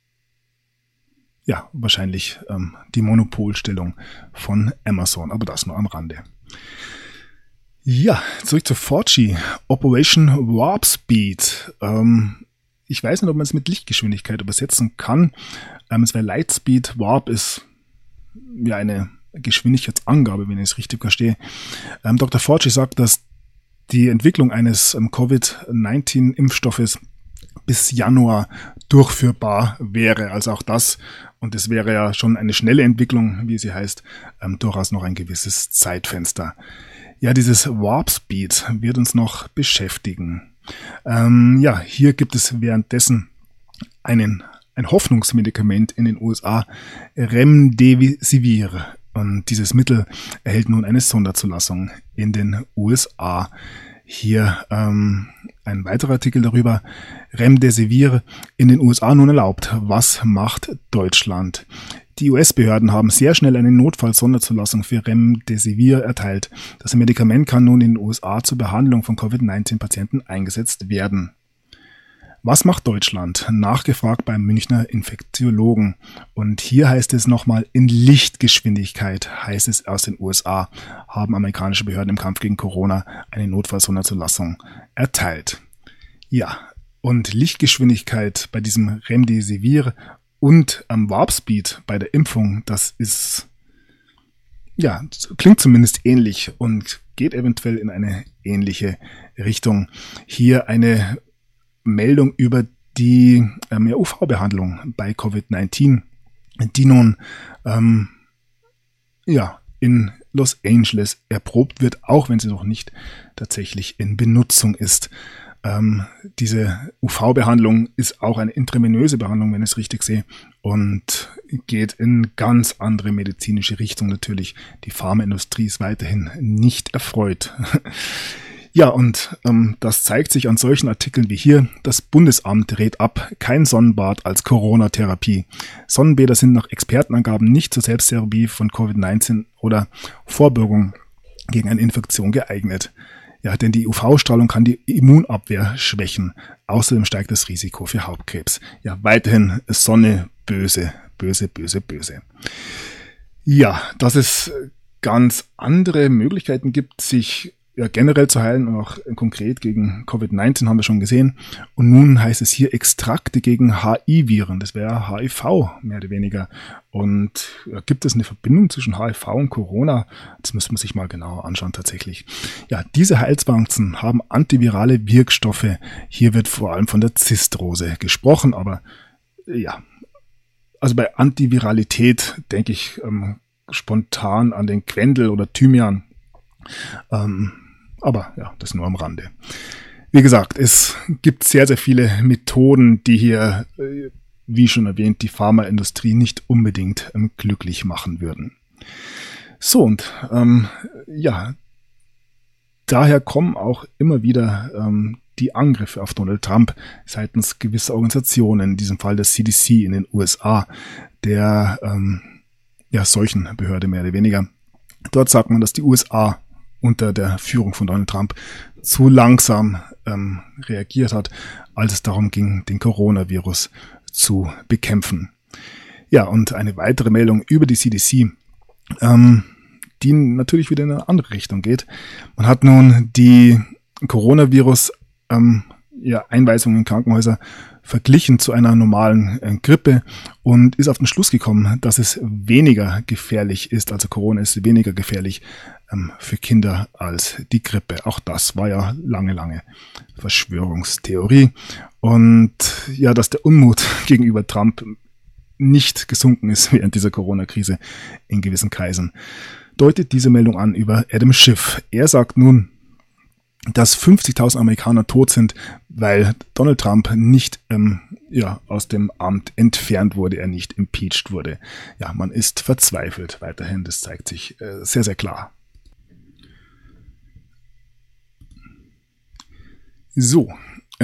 wahrscheinlich die Monopolstellung von Amazon, aber das nur am Rande. Ja, zurück zu Fauci. Operation Warp Speed. Ich weiß nicht, ob man es mit Lichtgeschwindigkeit übersetzen kann. Es wäre Lightspeed. Warp ist eine Geschwindigkeitsangabe, wenn ich es richtig verstehe. Dr. Fauci sagt, dass die Entwicklung eines Covid-19-Impfstoffes bis Januar durchführbar wäre. Also auch das, und es wäre ja schon eine schnelle Entwicklung, wie sie heißt, durchaus noch ein gewisses Zeitfenster. Ja, dieses Warp Speed wird uns noch beschäftigen. Hier gibt es währenddessen ein Hoffnungsmedikament in den USA, Remdesivir. Und dieses Mittel erhält nun eine Sonderzulassung in den USA. Hier ein weiterer Artikel darüber. Remdesivir in den USA nun erlaubt. Was macht Deutschland? Die US-Behörden haben sehr schnell eine Notfall-Sonderzulassung für Remdesivir erteilt. Das Medikament kann nun in den USA zur Behandlung von Covid-19-Patienten eingesetzt werden. Was macht Deutschland? Nachgefragt beim Münchner Infektiologen. Und hier heißt es nochmal, in Lichtgeschwindigkeit, heißt es aus den USA, haben amerikanische Behörden im Kampf gegen Corona eine Notfallsonderzulassung erteilt. Ja, und Lichtgeschwindigkeit bei diesem Remdesivir und am Warp Speed bei der Impfung, das ist, klingt zumindest ähnlich und geht eventuell in eine ähnliche Richtung. Hier eine Meldung über die UV-Behandlung bei Covid-19, die nun in Los Angeles erprobt wird, auch wenn sie noch nicht tatsächlich in Benutzung ist. Diese UV-Behandlung ist auch eine intravenöse Behandlung, wenn ich es richtig sehe, und geht in ganz andere medizinische Richtung natürlich. Die Pharmaindustrie ist weiterhin nicht erfreut. Ja, und das zeigt sich an solchen Artikeln wie hier. Das Bundesamt rät ab, kein Sonnenbad als Corona-Therapie. Sonnenbäder sind nach Expertenangaben nicht zur Selbsttherapie von Covid-19 oder Vorbeugung gegen eine Infektion geeignet. Ja, denn die UV-Strahlung kann die Immunabwehr schwächen. Außerdem steigt das Risiko für Hautkrebs. Ja, weiterhin Sonne böse, böse, böse, böse. Ja, dass es ganz andere Möglichkeiten gibt, sich generell zu heilen und auch konkret gegen Covid-19 haben wir schon gesehen. Und nun heißt es hier Extrakte gegen HIV-Viren. Das wäre HIV mehr oder weniger. Und gibt es eine Verbindung zwischen HIV und Corona? Das müsste man sich mal genauer anschauen tatsächlich. Ja, diese Heilswanzen haben antivirale Wirkstoffe. Hier wird vor allem von der Zistrose gesprochen, aber ja, also bei Antiviralität denke ich spontan an den Quendel oder Thymian. Aber ja, das nur am Rande. Wie gesagt, es gibt sehr, sehr viele Methoden, die hier, wie schon erwähnt, die Pharmaindustrie nicht unbedingt glücklich machen würden. So, und ja, daher kommen auch immer wieder die Angriffe auf Donald Trump seitens gewisser Organisationen, in diesem Fall der CDC in den USA, der Seuchenbehörde mehr oder weniger. Dort sagt man, dass die USA unter der Führung von Donald Trump zu langsam reagiert hat, als es darum ging, den Coronavirus zu bekämpfen. Ja, und eine weitere Meldung über die CDC, die natürlich wieder in eine andere Richtung geht. Man hat nun die Coronavirus Einweisungen in Krankenhäuser verglichen zu einer normalen Grippe und ist auf den Schluss gekommen, dass es weniger gefährlich ist, also Corona ist weniger gefährlich für Kinder als die Grippe. Auch das war ja lange Verschwörungstheorie. Und ja, dass der Unmut gegenüber Trump nicht gesunken ist während dieser Corona-Krise in gewissen Kreisen, deutet diese Meldung an über Adam Schiff. Er sagt nun, dass 50.000 Amerikaner tot sind, weil Donald Trump nicht aus dem Amt entfernt wurde, er nicht impeached wurde. Ja, man ist verzweifelt weiterhin, das zeigt sich sehr, sehr klar. So,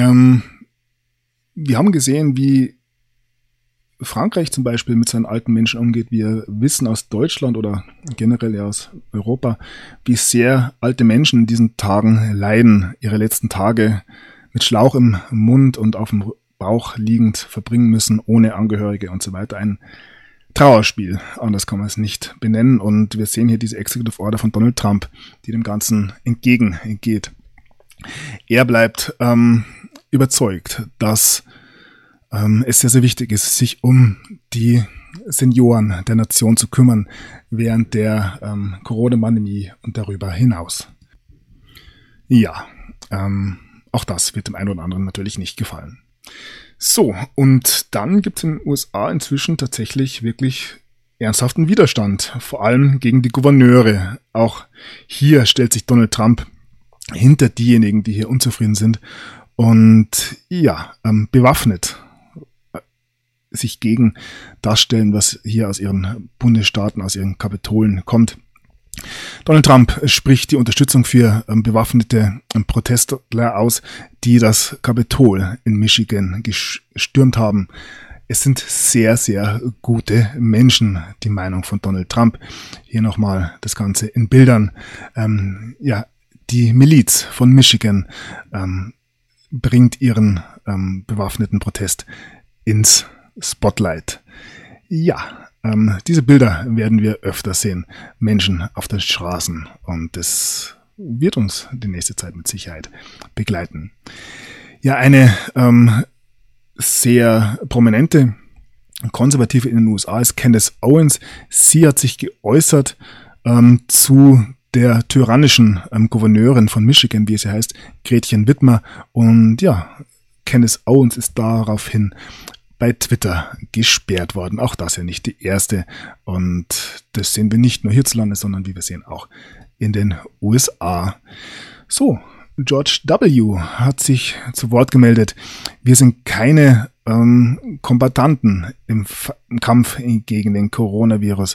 wir haben gesehen, wie Frankreich zum Beispiel mit seinen alten Menschen umgeht. Wir wissen aus Deutschland oder generell ja aus Europa, wie sehr alte Menschen in diesen Tagen leiden, ihre letzten Tage mit Schlauch im Mund und auf dem Bauch liegend verbringen müssen, ohne Angehörige und so weiter. Ein Trauerspiel, anders kann man es nicht benennen. Und wir sehen hier diese Executive Order von Donald Trump, die dem Ganzen entgegengeht. Er bleibt überzeugt, dass es sehr, sehr wichtig ist, sich um die Senioren der Nation zu kümmern während der Corona-Pandemie und darüber hinaus. Ja, auch das wird dem einen oder anderen natürlich nicht gefallen. So, und dann gibt es in den USA inzwischen tatsächlich wirklich ernsthaften Widerstand, vor allem gegen die Gouverneure. Auch hier stellt sich Donald Trump hinter diejenigen, die hier unzufrieden sind und ja, bewaffnet sich gegen das stellen, was hier aus ihren Bundesstaaten, aus ihren Kapitolen kommt. Donald Trump spricht die Unterstützung für bewaffnete Protestler aus, die das Kapitol in Michigan gestürmt haben. Es sind sehr, sehr gute Menschen, die Meinung von Donald Trump. Hier nochmal das Ganze in Bildern. Die Miliz von Michigan bringt ihren bewaffneten Protest ins Spotlight. Ja, diese Bilder werden wir öfter sehen. Menschen auf den Straßen. Und das wird uns die nächste Zeit mit Sicherheit begleiten. Ja, eine sehr prominente Konservative in den USA ist Candace Owens. Sie hat sich geäußert zu der tyrannischen Gouverneurin von Michigan, wie sie heißt, Gretchen Whitmer. Und ja, Candace Owens ist daraufhin bei Twitter gesperrt worden. Auch das ja nicht die erste. Und das sehen wir nicht nur hierzulande, sondern wie wir sehen auch in den USA. So, George W. hat sich zu Wort gemeldet. Wir sind keine Kombattanten im Kampf gegen den Coronavirus.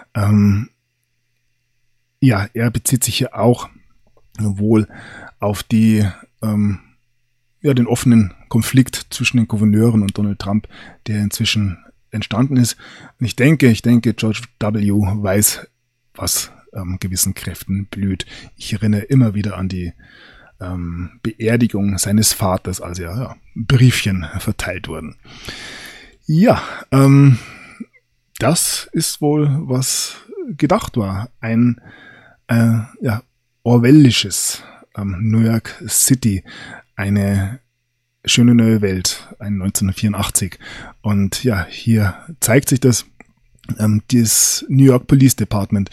Er bezieht sich hier auch wohl auf die den offenen Konflikt zwischen den Gouverneuren und Donald Trump, der inzwischen entstanden ist. Und ich denke, George W. weiß, was gewissen Kräften blüht. Ich erinnere immer wieder an die Beerdigung seines Vaters, als Briefchen verteilt wurden. Ja, das ist wohl, was gedacht war. Ein orwellisches New York City, eine schöne neue Welt, ein 1984. Und ja, hier zeigt sich das. Das New York Police Department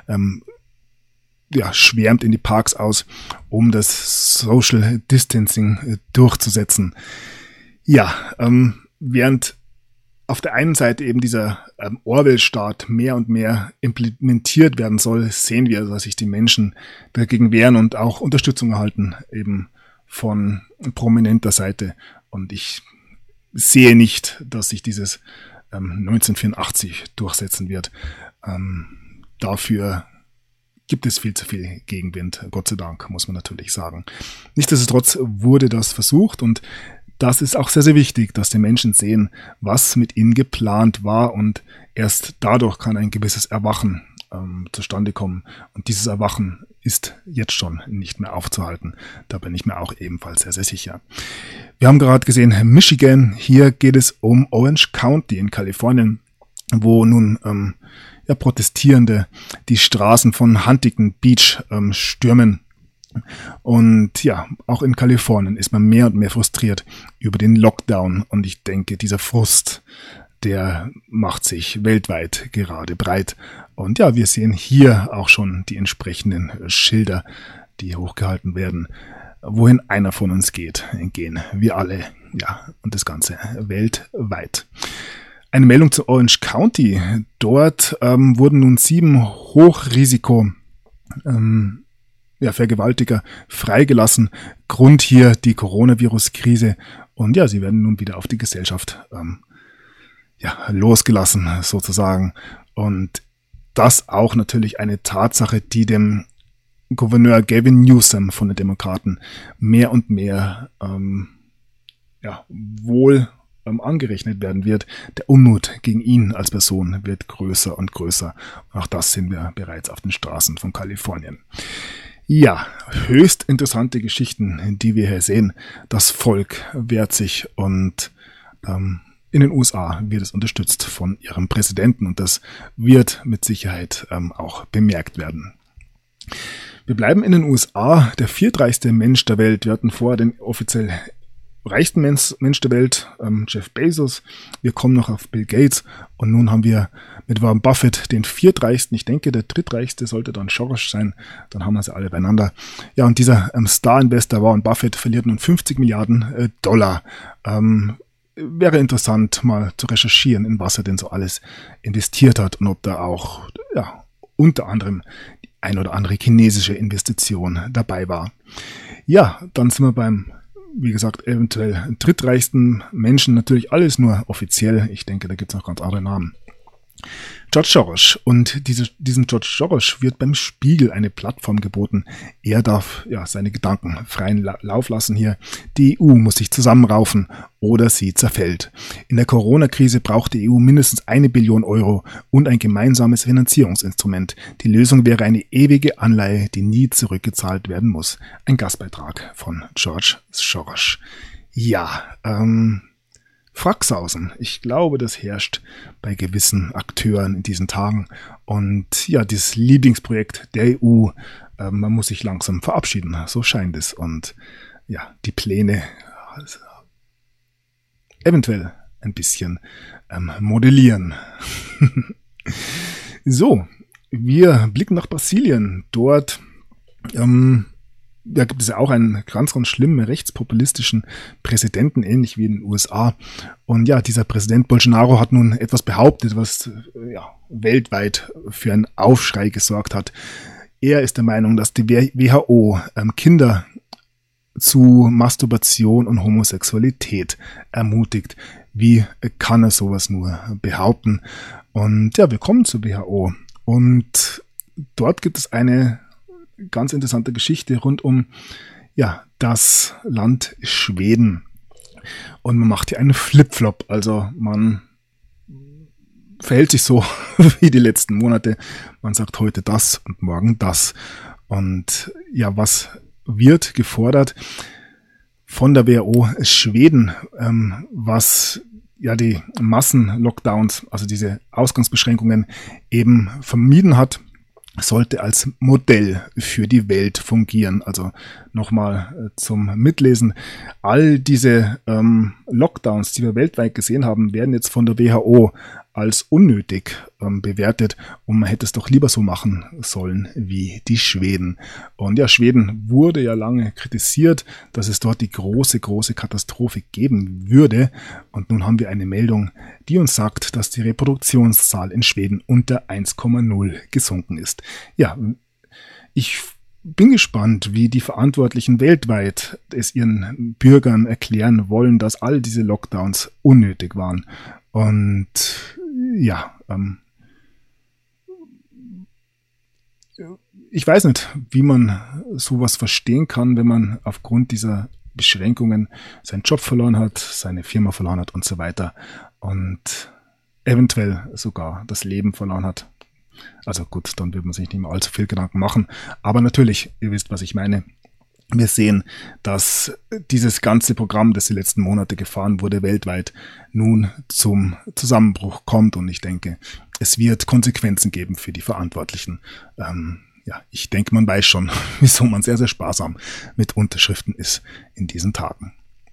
schwärmt in die Parks aus, um das Social Distancing durchzusetzen. Ja, während auf der einen Seite eben dieser Orwell-Staat mehr und mehr implementiert werden soll, sehen wir, dass sich die Menschen dagegen wehren und auch Unterstützung erhalten, eben von prominenter Seite. Und ich sehe nicht, dass sich dieses 1984 durchsetzen wird. Dafür gibt es viel zu viel Gegenwind, Gott sei Dank, muss man natürlich sagen. Nichtsdestotrotz wurde das versucht und das ist auch sehr, sehr wichtig, dass die Menschen sehen, was mit ihnen geplant war und erst dadurch kann ein gewisses Erwachen zustande kommen. Und dieses Erwachen ist jetzt schon nicht mehr aufzuhalten. Da bin ich mir auch ebenfalls sehr, sehr sicher. Wir haben gerade gesehen, Michigan, hier geht es um Orange County in Kalifornien, wo nun Protestierende die Straßen von Huntington Beach stürmen. Und ja, auch in Kalifornien ist man mehr und mehr frustriert über den Lockdown. Und ich denke, dieser Frust, der macht sich weltweit gerade breit. Und ja, wir sehen hier auch schon die entsprechenden Schilder, die hochgehalten werden. Wohin einer von uns geht, gehen wir alle. Ja, und das Ganze weltweit. Eine Meldung zu Orange County. Dort wurden nun 7 Hochrisiko Vergewaltiger freigelassen. Grund hier die Coronavirus-Krise. Und ja, sie werden nun wieder auf die Gesellschaft losgelassen sozusagen. Und das auch natürlich eine Tatsache, die dem Gouverneur Gavin Newsom von den Demokraten mehr und mehr wohl angerechnet werden wird. Der Unmut gegen ihn als Person wird größer und größer. Auch das sehen wir bereits auf den Straßen von Kalifornien. Ja, höchst interessante Geschichten, die wir hier sehen. Das Volk wehrt sich und in den USA wird es unterstützt von ihrem Präsidenten und das wird mit Sicherheit auch bemerkt werden. Wir bleiben in den USA. Der viertreichste Mensch der Welt. Wir hatten vorher den offiziell reichsten Mensch der Welt, Jeff Bezos. Wir kommen noch auf Bill Gates und nun haben wir mit Warren Buffett den viertreichsten. Ich denke, der drittreichste sollte dann Soros sein. Dann haben wir sie alle beieinander. Ja, und dieser Star-Investor Warren Buffett verliert nun 50 Milliarden Dollar. Wäre interessant, mal zu recherchieren, in was er denn so alles investiert hat und ob da auch unter anderem die ein oder andere chinesische Investition dabei war. Ja, dann sind wir beim, wie gesagt, eventuell drittreichsten Menschen. Natürlich alles nur offiziell. Ich denke, da gibt es noch ganz andere Namen. George Soros. Und diesem George Soros wird beim Spiegel eine Plattform geboten. Er darf seine Gedanken freien Lauf lassen hier. Die EU muss sich zusammenraufen oder sie zerfällt. In der Corona-Krise braucht die EU mindestens 1 Billion Euro und ein gemeinsames Finanzierungsinstrument. Die Lösung wäre eine ewige Anleihe, die nie zurückgezahlt werden muss. Ein Gastbeitrag von George Soros. Ja, Fracksausen. Ich glaube, das herrscht bei gewissen Akteuren in diesen Tagen. Und ja, das Lieblingsprojekt der EU, man muss sich langsam verabschieden. So scheint es. Und ja, die Pläne eventuell ein bisschen modellieren. So, wir blicken nach Brasilien. Dort da gibt es ja auch einen ganz, ganz schlimmen rechtspopulistischen Präsidenten, ähnlich wie in den USA. Und ja, dieser Präsident Bolsonaro hat nun etwas behauptet, was weltweit für einen Aufschrei gesorgt hat. Er ist der Meinung, dass die WHO Kinder zu Masturbation und Homosexualität ermutigt. Wie kann er sowas nur behaupten? Und ja, wir kommen zur WHO. Und dort gibt es eine ganz interessante Geschichte rund um das Land Schweden. Und man macht hier einen Flip-Flop. Also man verhält sich so wie die letzten Monate. Man sagt heute das und morgen das. Und ja, was wird gefordert von der WHO Schweden, was die Massenlockdowns, also diese Ausgangsbeschränkungen eben vermieden hat, sollte als Modell für die Welt fungieren. Also nochmal zum Mitlesen. All diese Lockdowns, die wir weltweit gesehen haben, werden jetzt von der WHO als unnötig bewertet und man hätte es doch lieber so machen sollen wie die Schweden. Und ja, Schweden wurde ja lange kritisiert, dass es dort die große Katastrophe geben würde. Und nun haben wir eine Meldung, die uns sagt, dass die Reproduktionszahl in Schweden unter 1,0 gesunken ist. Ja, ich bin gespannt, wie die Verantwortlichen weltweit es ihren Bürgern erklären wollen, dass all diese Lockdowns unnötig waren. Und ja, ich weiß nicht, wie man sowas verstehen kann, wenn man aufgrund dieser Beschränkungen seinen Job verloren hat, seine Firma verloren hat und so weiter und eventuell sogar das Leben verloren hat. Also gut, dann wird man sich nicht mehr allzu viel Gedanken machen. Aber natürlich, ihr wisst, was ich meine. Wir sehen, dass dieses ganze Programm, das die letzten Monate gefahren wurde, weltweit nun zum Zusammenbruch kommt. Und ich denke, es wird Konsequenzen geben für die Verantwortlichen. Ich denke, man weiß schon, wieso man sehr, sehr sparsam mit Unterschriften ist in diesen Tagen.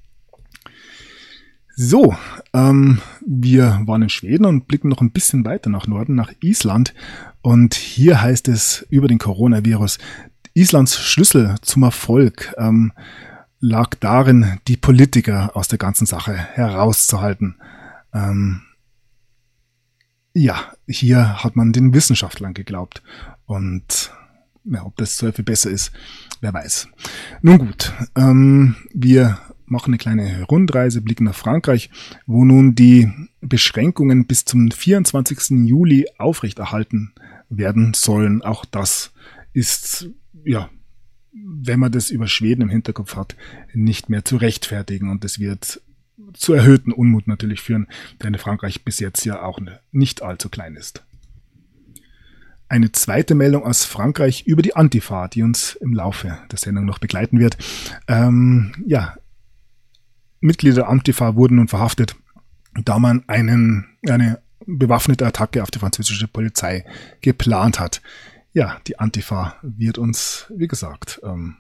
So, wir waren in Schweden und blicken noch ein bisschen weiter nach Norden, nach Island. Und hier heißt es über den Coronavirus, Islands Schlüssel zum Erfolg lag darin, die Politiker aus der ganzen Sache herauszuhalten. Hier hat man den Wissenschaftlern geglaubt. Und ja, ob das so viel besser ist, wer weiß. Nun gut, wir machen eine kleine Rundreise, blicken nach Frankreich, wo nun die Beschränkungen bis zum 24. Juli aufrechterhalten werden sollen. Auch das ist, ja, wenn man das über Schweden im Hinterkopf hat, nicht mehr zu rechtfertigen. Und das wird zu erhöhten Unmut natürlich führen, denn Frankreich bis jetzt ja auch nicht allzu klein ist. Eine zweite Meldung aus Frankreich über die Antifa, die uns im Laufe der Sendung noch begleiten wird. Mitglieder der Antifa wurden nun verhaftet, da man eine bewaffnete Attacke auf die französische Polizei geplant hat. Ja, die Antifa wird uns, wie gesagt,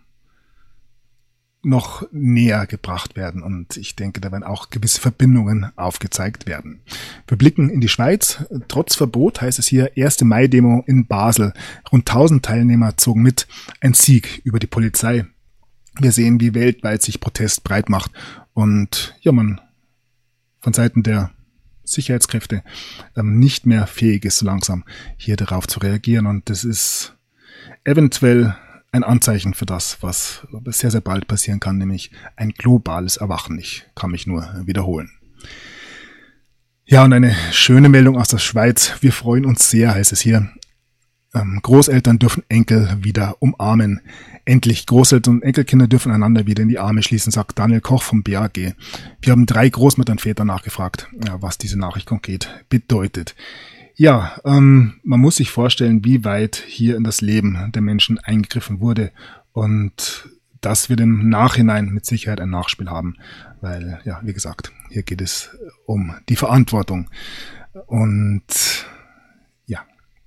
noch näher gebracht werden und ich denke, da werden auch gewisse Verbindungen aufgezeigt werden. Wir blicken in die Schweiz. Trotz Verbot heißt es hier 1. Mai-Demo in Basel. Rund 1000 Teilnehmer zogen mit. Ein Sieg über die Polizei. Wir sehen, wie weltweit sich Protest breit macht und ja, man von Seiten der Sicherheitskräfte nicht mehr fähig ist, so langsam hier darauf zu reagieren. Und das ist eventuell ein Anzeichen für das, was sehr, sehr bald passieren kann, nämlich ein globales Erwachen. Ich kann mich nur wiederholen. Ja, und eine schöne Meldung aus der Schweiz. Wir freuen uns sehr, heißt es hier. Großeltern dürfen Enkel wieder umarmen. Endlich, Großeltern und Enkelkinder dürfen einander wieder in die Arme schließen, sagt Daniel Koch vom BAG. Wir haben 3 Großmüttern und Väter nachgefragt, was diese Nachricht konkret bedeutet. Ja, man muss sich vorstellen, wie weit hier in das Leben der Menschen eingegriffen wurde und das wird im Nachhinein mit Sicherheit ein Nachspiel haben, weil, ja, wie gesagt, hier geht es um die Verantwortung und ja.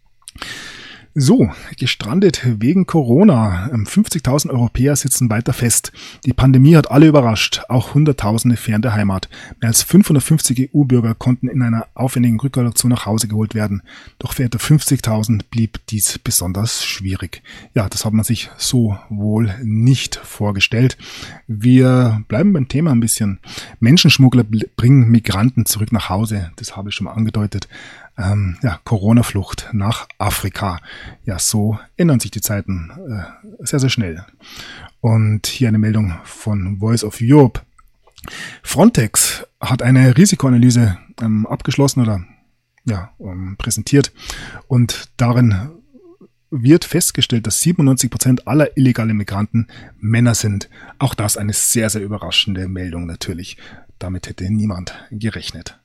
So, gestrandet wegen Corona. 50.000 Europäer sitzen weiter fest. Die Pandemie hat alle überrascht, auch Hunderttausende fern der Heimat. Mehr als 550 EU-Bürger konnten in einer aufwendigen Rückallokation nach Hause geholt werden. Doch für etwa 50.000 blieb dies besonders schwierig. Ja, das hat man sich so wohl nicht vorgestellt. Wir bleiben beim Thema ein bisschen. Menschenschmuggler bringen Migranten zurück nach Hause. Das habe ich schon mal angedeutet. Corona-Flucht nach Afrika. Ja, so ändern sich die Zeiten sehr, sehr schnell. Und hier eine Meldung von Voice of Europe. Frontex hat eine Risikoanalyse abgeschlossen oder präsentiert und darin wird festgestellt, dass 97% aller illegalen Migranten Männer sind. Auch das eine sehr, sehr überraschende Meldung natürlich. Damit hätte niemand gerechnet.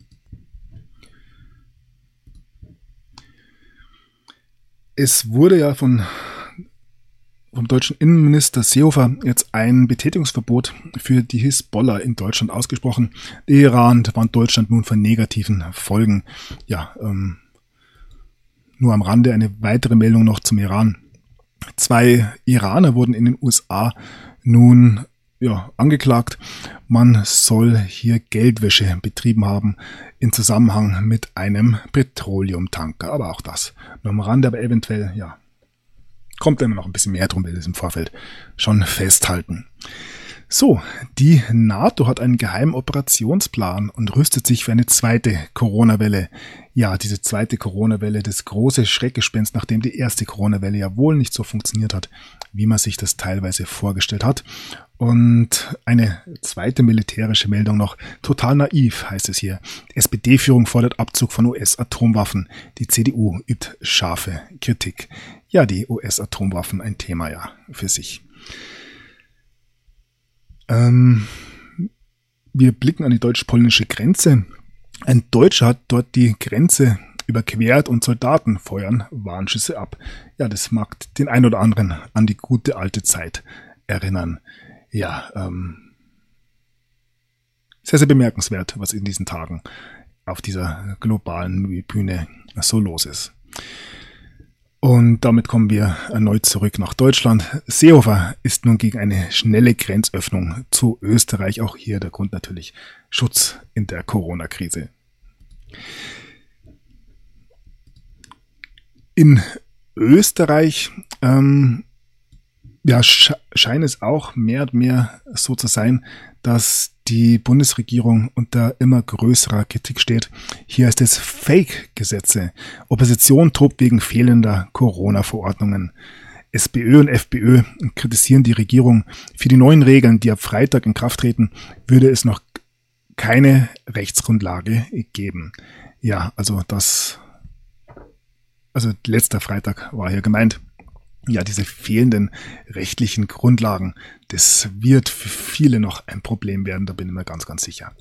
Es wurde ja von vom deutschen Innenminister Seehofer jetzt ein Betätigungsverbot für die Hisbollah in Deutschland ausgesprochen. Der Iran warnt Deutschland nun vor negativen Folgen. Ja, nur am Rande eine weitere Meldung noch zum Iran. 2 Iraner wurden in den USA nun angeklagt. Man soll hier Geldwäsche betrieben haben in Zusammenhang mit einem Petroleumtanker. Aber auch das nur am Rande, aber eventuell, kommt immer noch ein bisschen mehr drum, will es im Vorfeld schon festhalten. So, die NATO hat einen geheimen Operationsplan und rüstet sich für eine zweite Corona-Welle. Ja, diese zweite Corona-Welle, das große Schreckgespenst, nachdem die erste Corona-Welle ja wohl nicht so funktioniert hat, wie man sich das teilweise vorgestellt hat. Und eine zweite militärische Meldung noch, total naiv heißt es hier. SPD-Führung fordert Abzug von US-Atomwaffen. Die CDU übt scharfe Kritik. Ja, die US-Atomwaffen, ein Thema für sich. Wir blicken an die deutsch-polnische Grenze. Ein Deutscher hat dort die Grenze überquert und Soldaten feuern Warnschüsse ab. Ja, das mag den ein oder anderen an die gute alte Zeit erinnern. Ja, sehr, sehr bemerkenswert, was in diesen Tagen auf dieser globalen Bühne so los ist. Und damit kommen wir erneut zurück nach Deutschland. Seehofer ist nun gegen eine schnelle Grenzöffnung zu Österreich. Auch hier der Grund natürlich Schutz in der Corona-Krise. In Österreich scheint es auch mehr und mehr so zu sein, dass die Bundesregierung unter immer größerer Kritik steht. Hier heißt es Fake-Gesetze. Opposition tobt wegen fehlender Corona-Verordnungen. SPÖ und FPÖ kritisieren die Regierung. Für die neuen Regeln, die ab Freitag in Kraft treten, würde es noch keine Rechtsgrundlage geben. Ja, also letzter Freitag war hier gemeint. Ja, diese fehlenden rechtlichen Grundlagen, das wird für viele noch ein Problem werden, da bin ich mir ganz, ganz sicher.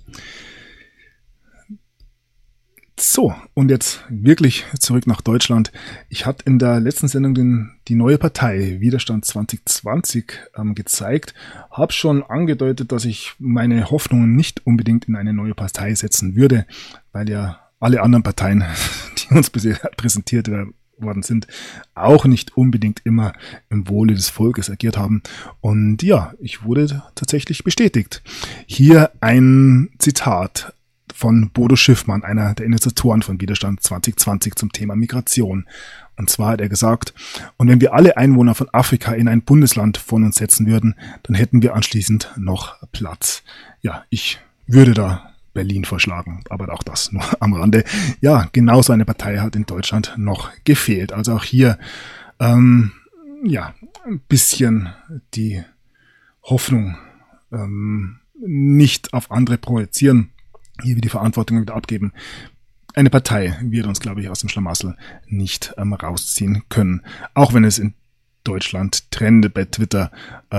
So, und jetzt wirklich zurück nach Deutschland. Ich hatte in der letzten Sendung die neue Partei Widerstand 2020 gezeigt, habe schon angedeutet, dass ich meine Hoffnungen nicht unbedingt in eine neue Partei setzen würde, weil ja alle anderen Parteien, die uns bisher präsentiert worden sind, auch nicht unbedingt immer im Wohle des Volkes agiert haben. Und ja, ich wurde tatsächlich bestätigt. Hier ein Zitat von Bodo Schiffmann, einer der Initiatoren von Widerstand 2020 zum Thema Migration. Und zwar hat er gesagt, und wenn wir alle Einwohner von Afrika in ein Bundesland von uns setzen würden, dann hätten wir anschließend noch Platz. Ja, ich würde da Berlin vorschlagen, aber auch das nur am Rande. Ja, genau so eine Partei hat in Deutschland noch gefehlt. Also auch hier, ein bisschen die Hoffnung nicht auf andere projizieren, hier wie die Verantwortung wieder abgeben. Eine Partei wird uns, glaube ich, aus dem Schlamassel nicht rausziehen können. Auch wenn es in Deutschland trendet bei Twitter.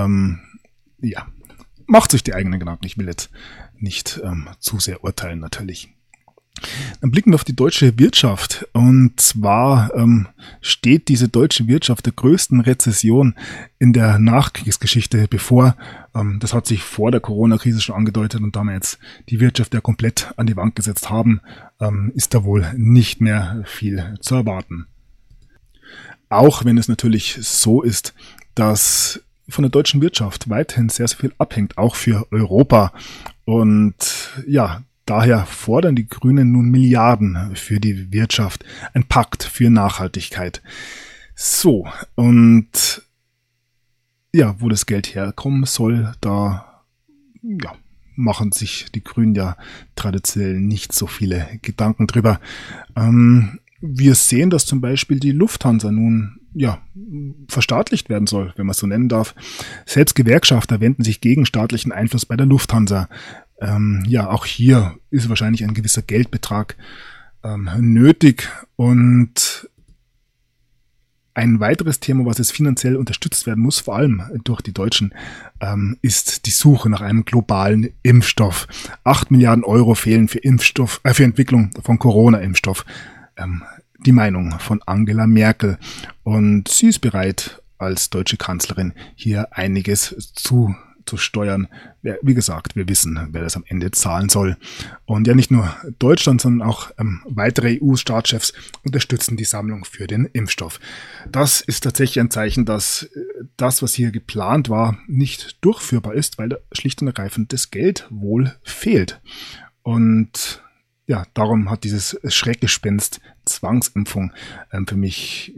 Macht sich die eigenen Gedanken. Ich will jetzt nicht zu sehr urteilen, natürlich. Dann blicken wir auf die deutsche Wirtschaft. Und zwar steht diese deutsche Wirtschaft der größten Rezession in der Nachkriegsgeschichte bevor. Das hat sich vor der Corona-Krise schon angedeutet und da wir jetzt die Wirtschaft ja komplett an die Wand gesetzt haben, ist da wohl nicht mehr viel zu erwarten. Auch wenn es natürlich so ist, dass von der deutschen Wirtschaft weiterhin sehr, sehr viel abhängt, auch für Europa. Und ja, daher fordern die Grünen nun Milliarden für die Wirtschaft, ein Pakt für Nachhaltigkeit. So, und ja, wo das Geld herkommen soll, da machen sich die Grünen ja traditionell nicht so viele Gedanken drüber. Wir sehen, dass zum Beispiel die Lufthansa nun verstaatlicht werden soll, wenn man es so nennen darf. Selbst Gewerkschafter wenden sich gegen staatlichen Einfluss bei der Lufthansa. Auch hier ist wahrscheinlich ein gewisser Geldbetrag nötig. Und ein weiteres Thema, was jetzt finanziell unterstützt werden muss, vor allem durch die Deutschen, ist die Suche nach einem globalen Impfstoff. 8 Milliarden Euro fehlen für Entwicklung von Corona-Impfstoff. Die Meinung von Angela Merkel. Und sie ist bereit, als deutsche Kanzlerin hier einiges zu steuern. Wie gesagt, wir wissen, wer das am Ende zahlen soll. Und ja, nicht nur Deutschland, sondern auch weitere EU-Staatschefs unterstützen die Sammlung für den Impfstoff. Das ist tatsächlich ein Zeichen, dass das, was hier geplant war, nicht durchführbar ist, weil da schlicht und ergreifend das Geld wohl fehlt. Und ja, darum hat dieses Schreckgespenst Zwangsimpfung für mich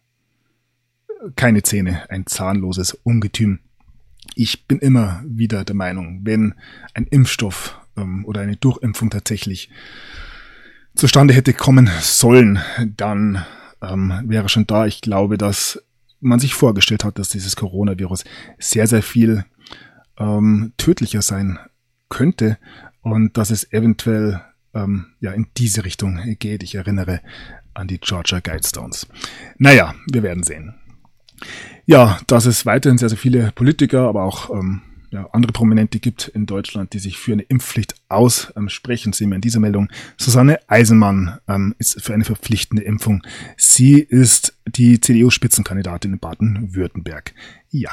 keine Zähne, ein zahnloses Ungetüm. Ich bin immer wieder der Meinung, wenn ein Impfstoff oder eine Durchimpfung tatsächlich zustande hätte kommen sollen, dann wäre schon da. Ich glaube, dass man sich vorgestellt hat, dass dieses Coronavirus sehr, sehr viel tödlicher sein könnte und dass es eventuell in diese Richtung geht. Ich erinnere an die Georgia Guidestones. Naja, wir werden sehen. Ja, dass es weiterhin sehr, sehr viele Politiker, aber auch andere Prominente gibt in Deutschland, die sich für eine Impfpflicht aussprechen, sehen wir in dieser Meldung. Susanne Eisenmann ist für eine verpflichtende Impfung. Sie ist die CDU-Spitzenkandidatin in Baden-Württemberg. Ja,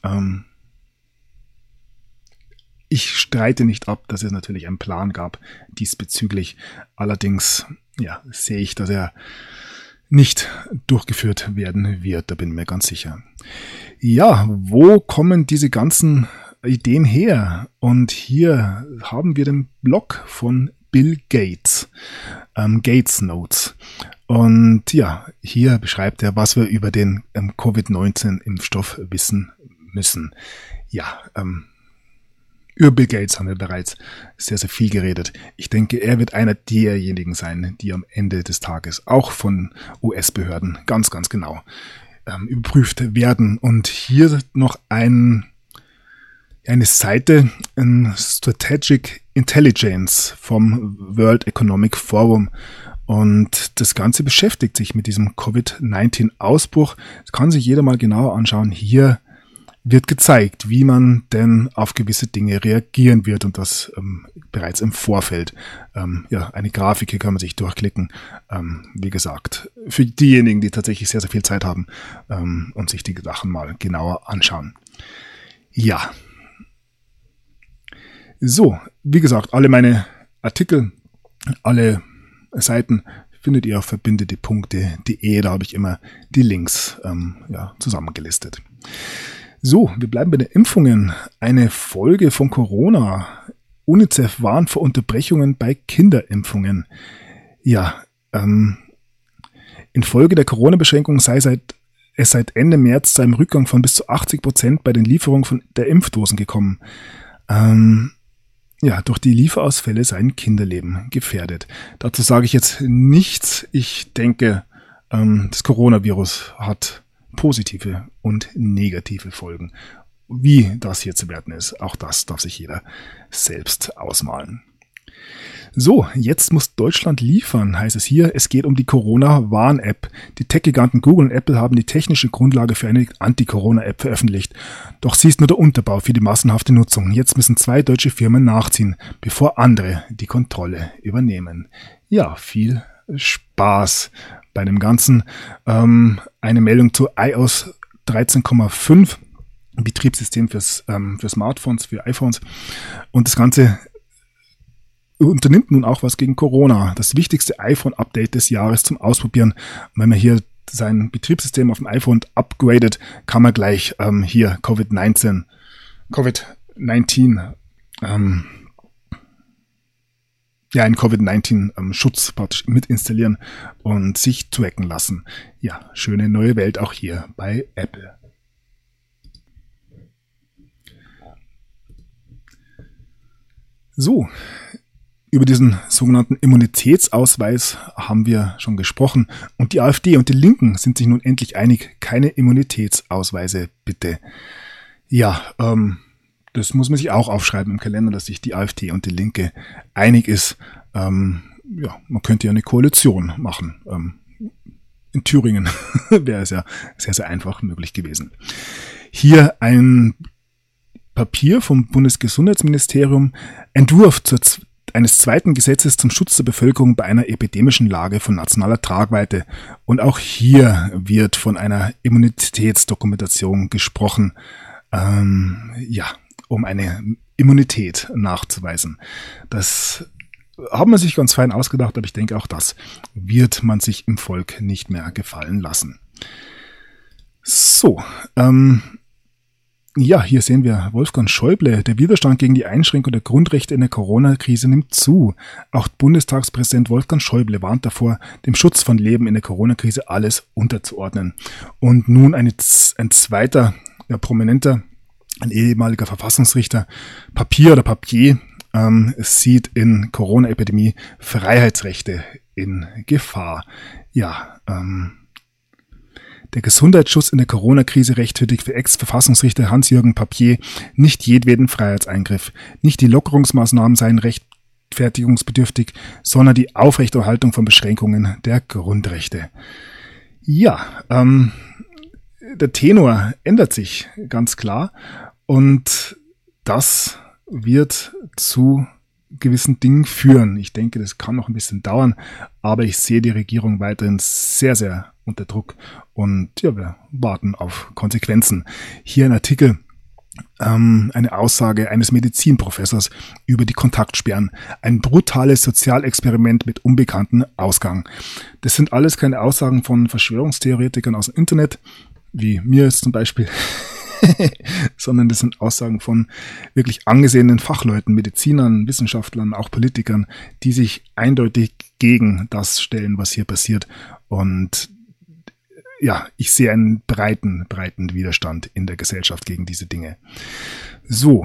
ich streite nicht ab, dass es natürlich einen Plan gab diesbezüglich. Allerdings sehe ich, dass er nicht durchgeführt werden wird, da bin ich mir ganz sicher. Ja, wo kommen diese ganzen Ideen her? Und hier haben wir den Blog von Bill Gates, Gates Notes. Und ja, hier beschreibt er, was wir über den Covid-19-Impfstoff wissen müssen. Ja, über Bill Gates haben wir bereits sehr, sehr viel geredet. Ich denke, er wird einer derjenigen sein, die am Ende des Tages auch von US-Behörden ganz, ganz genau überprüft werden. Und hier noch eine Seite, Strategic Intelligence vom World Economic Forum. Und das Ganze beschäftigt sich mit diesem Covid-19-Ausbruch. Das kann sich jeder mal genauer anschauen. Hier wird gezeigt, wie man denn auf gewisse Dinge reagieren wird und das bereits im Vorfeld. Eine Grafik, hier kann man sich durchklicken. Wie gesagt, für diejenigen, die tatsächlich sehr, sehr viel Zeit haben und sich die Sachen mal genauer anschauen. Ja. So, wie gesagt, alle meine Artikel, alle Seiten findet ihr auf verbindete.de. Da habe ich immer die Links zusammengelistet. So, wir bleiben bei den Impfungen. Eine Folge von Corona. UNICEF warnt vor Unterbrechungen bei Kinderimpfungen. Ja, infolge der Corona-Beschränkungen sei es seit Ende März zu einem Rückgang von bis zu 80% bei den Lieferungen der Impfdosen gekommen. Durch die Lieferausfälle seien Kinderleben gefährdet. Dazu sage ich jetzt nichts. Ich denke, das Coronavirus hat positive und negative Folgen. Wie das hier zu werten ist, auch das darf sich jeder selbst ausmalen. So, jetzt muss Deutschland liefern, heißt es hier. Es geht um die Corona-Warn-App. Die Tech-Giganten Google und Apple haben die technische Grundlage für eine Anti-Corona-App veröffentlicht. Doch sie ist nur der Unterbau für die massenhafte Nutzung. Jetzt müssen 2 deutsche Firmen nachziehen, bevor andere die Kontrolle übernehmen. Ja, viel Spaß bei dem Ganzen. Eine Meldung zu iOS 13,5, Betriebssystem für Smartphones, für iPhones. Und das Ganze unternimmt nun auch was gegen Corona. Das wichtigste iPhone-Update des Jahres zum Ausprobieren. Und wenn man hier sein Betriebssystem auf dem iPhone upgradet, kann man gleich hier Covid-19 einen Covid-19-Schutz praktisch mit installieren und sich tracken lassen. Ja, schöne neue Welt auch hier bei Apple. So, über diesen sogenannten Immunitätsausweis haben wir schon gesprochen. Und die AfD und die Linken sind sich nun endlich einig. Keine Immunitätsausweise, bitte. Ja, das muss man sich auch aufschreiben im Kalender, dass sich die AfD und die Linke einig ist. Man könnte ja eine Koalition machen. In Thüringen wäre es ja sehr, sehr einfach möglich gewesen. Hier ein Papier vom Bundesgesundheitsministerium, Entwurf zur eines zweiten Gesetzes zum Schutz der Bevölkerung bei einer epidemischen Lage von nationaler Tragweite. Und auch hier wird von einer Immunitätsdokumentation gesprochen, um eine Immunität nachzuweisen. Das haben wir sich ganz fein ausgedacht, aber ich denke, auch das wird man sich im Volk nicht mehr gefallen lassen. So, hier sehen wir Wolfgang Schäuble. Der Widerstand gegen die Einschränkung der Grundrechte in der Corona-Krise nimmt zu. Auch Bundestagspräsident Wolfgang Schäuble warnt davor, dem Schutz von Leben in der Corona-Krise alles unterzuordnen. Und nun ein zweiter prominenter, ein ehemaliger Verfassungsrichter, Papier, sieht in Corona-Epidemie Freiheitsrechte in Gefahr. Der Gesundheitsschutz in der Corona-Krise rechtfertigt für Ex-Verfassungsrichter Hans-Jürgen Papier nicht jedweden Freiheitseingriff. Nicht die Lockerungsmaßnahmen seien rechtfertigungsbedürftig, sondern die Aufrechterhaltung von Beschränkungen der Grundrechte. Der Tenor ändert sich ganz klar und das wird zu gewissen Dingen führen. Ich denke, das kann noch ein bisschen dauern, aber ich sehe die Regierung weiterhin sehr, sehr unter Druck und wir warten auf Konsequenzen. Hier ein Artikel, eine Aussage eines Medizinprofessors über die Kontaktsperren. Ein brutales Sozialexperiment mit unbekanntem Ausgang. Das sind alles keine Aussagen von Verschwörungstheoretikern aus dem Internet, wie mir jetzt zum Beispiel, sondern das sind Aussagen von wirklich angesehenen Fachleuten, Medizinern, Wissenschaftlern, auch Politikern, die sich eindeutig gegen das stellen, was hier passiert. Und ich sehe einen breiten Widerstand in der Gesellschaft gegen diese Dinge. So.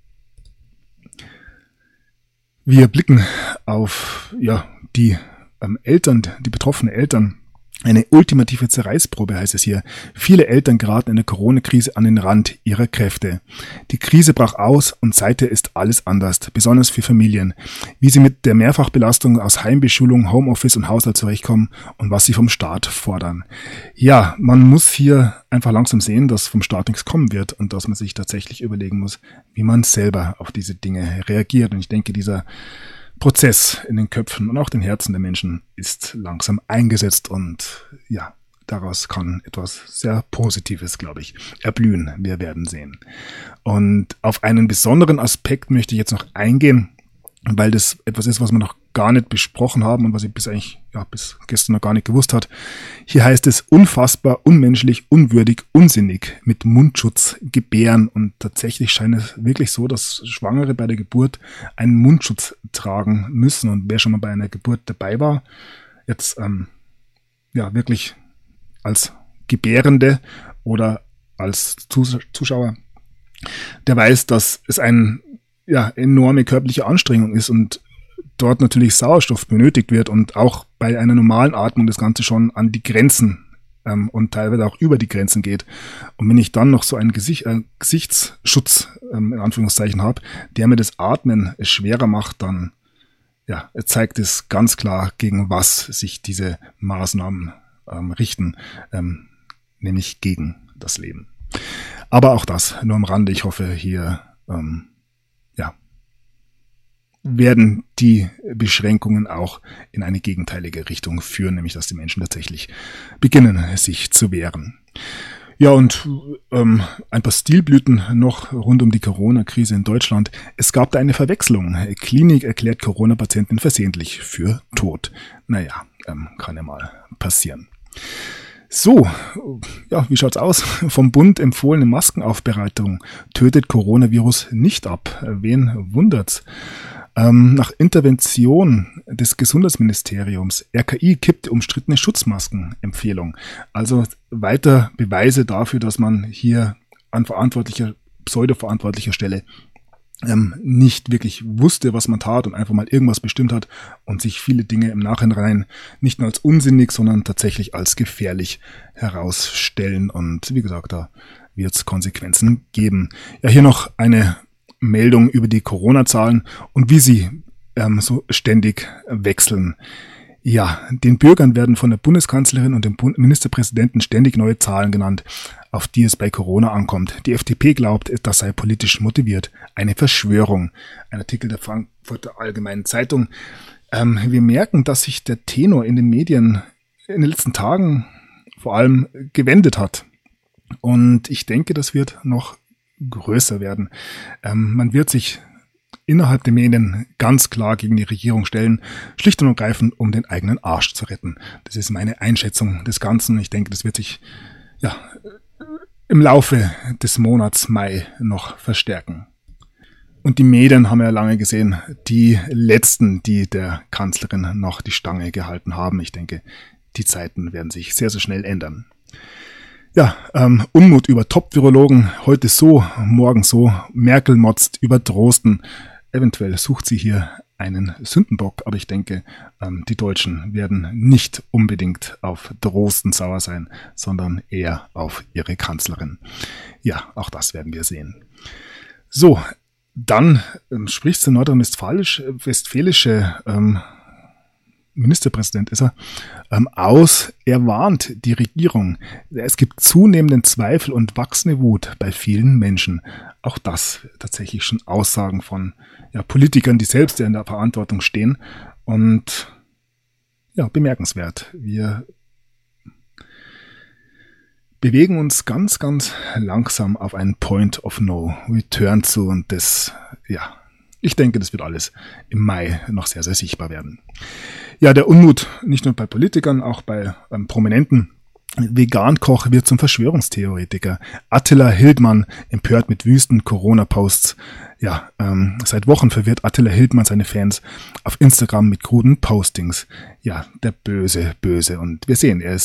Wir blicken auf die Eltern, die betroffenen Eltern. Eine ultimative Zerreißprobe heißt es hier. Viele Eltern geraten in der Corona-Krise an den Rand ihrer Kräfte. Die Krise brach aus und seither ist alles anders, besonders für Familien. Wie sie mit der Mehrfachbelastung aus Heimbeschulung, Homeoffice und Haushalt zurechtkommen und was sie vom Staat fordern. Ja, man muss hier einfach langsam sehen, dass vom Staat nichts kommen wird und dass man sich tatsächlich überlegen muss, wie man selber auf diese Dinge reagiert. Und ich denke, dieser Prozess in den Köpfen und auch den Herzen der Menschen ist langsam eingesetzt und daraus kann etwas sehr Positives, glaube ich, erblühen. Wir werden sehen. Und auf einen besonderen Aspekt möchte ich jetzt noch eingehen, weil das etwas ist, was wir noch gar nicht besprochen haben und was ich bis gestern noch gar nicht gewusst hat. Hier heißt es unfassbar, unmenschlich, unwürdig, unsinnig mit Mundschutz gebären. Und tatsächlich scheint es wirklich so, dass Schwangere bei der Geburt einen Mundschutz tragen müssen. Und wer schon mal bei einer Geburt dabei war, jetzt wirklich als Gebärende oder als Zuschauer, der weiß, dass es eine enorme körperliche Anstrengung ist und dort natürlich Sauerstoff benötigt wird und auch bei einer normalen Atmung das Ganze schon an die Grenzen und teilweise auch über die Grenzen geht. Und wenn ich dann noch so einen Gesichtsschutz in Anführungszeichen habe, der mir das Atmen schwerer macht, dann zeigt es ganz klar, gegen was sich diese Maßnahmen richten, nämlich gegen das Leben. Aber auch das nur am Rande. Ich hoffe, hier werden die Beschränkungen auch in eine gegenteilige Richtung führen, nämlich dass die Menschen tatsächlich beginnen, sich zu wehren. Ja, und ein paar Stilblüten noch rund um die Corona-Krise in Deutschland. Es gab da eine Verwechslung. Klinik erklärt Corona-Patientin versehentlich für tot. Kann ja mal passieren. So, wie schaut's aus? Vom Bund empfohlene Maskenaufbereitung tötet Coronavirus nicht ab. Wen wundert's? Nach Intervention des Gesundheitsministeriums, RKI kippt umstrittene Schutzmaskenempfehlung. Also weiter Beweise dafür, dass man hier an pseudo-verantwortlicher Stelle nicht wirklich wusste, was man tat und einfach mal irgendwas bestimmt hat und sich viele Dinge im Nachhinein nicht nur als unsinnig, sondern tatsächlich als gefährlich herausstellen. Und wie gesagt, da wird es Konsequenzen geben. Ja, hier noch eine Meldung über die Corona-Zahlen und wie sie so ständig wechseln. Ja, den Bürgern werden von der Bundeskanzlerin und dem Ministerpräsidenten ständig neue Zahlen genannt, auf die es bei Corona ankommt. Die FDP glaubt, das sei politisch motiviert. Eine Verschwörung. Ein Artikel der Frankfurter Allgemeinen Zeitung. Wir merken, dass sich der Tenor in den Medien in den letzten Tagen vor allem gewendet hat. Und ich denke, das wird noch größer werden. Man wird sich innerhalb der Medien ganz klar gegen die Regierung stellen, schlicht und ergreifend, um den eigenen Arsch zu retten. Das ist meine Einschätzung des Ganzen. Ich denke, das wird sich im Laufe des Monats Mai noch verstärken. Und die Medien haben ja lange gesehen, die letzten, die der Kanzlerin noch die Stange gehalten haben. Ich denke, die Zeiten werden sich sehr, sehr schnell ändern. Ja, Unmut über Top-Virologen, heute so, morgen so. Merkel motzt über Drosten. Eventuell sucht sie hier einen Sündenbock, aber ich denke, die Deutschen werden nicht unbedingt auf Drosten sauer sein, sondern eher auf ihre Kanzlerin. Ja, auch das werden wir sehen. So, dann spricht der nordrhein-westfälische Ministerpräsident ist er, aus. Er warnt die Regierung. Es gibt zunehmenden Zweifel und wachsende Wut bei vielen Menschen. Auch das tatsächlich schon Aussagen von Politikern, die selbst in der Verantwortung stehen. Und ja, bemerkenswert. Wir bewegen uns ganz, ganz langsam auf einen Point of No Return zu. Und das, ich denke, das wird alles im Mai noch sehr, sehr sichtbar werden. Ja, der Unmut nicht nur bei Politikern, auch bei Prominenten. Vegan-Koch wird zum Verschwörungstheoretiker. Attila Hildmann empört mit wüsten Corona-Posts. Ja, seit Wochen verwirrt Attila Hildmann seine Fans auf Instagram mit kruden Postings. Ja, der Böse. Und wir sehen, er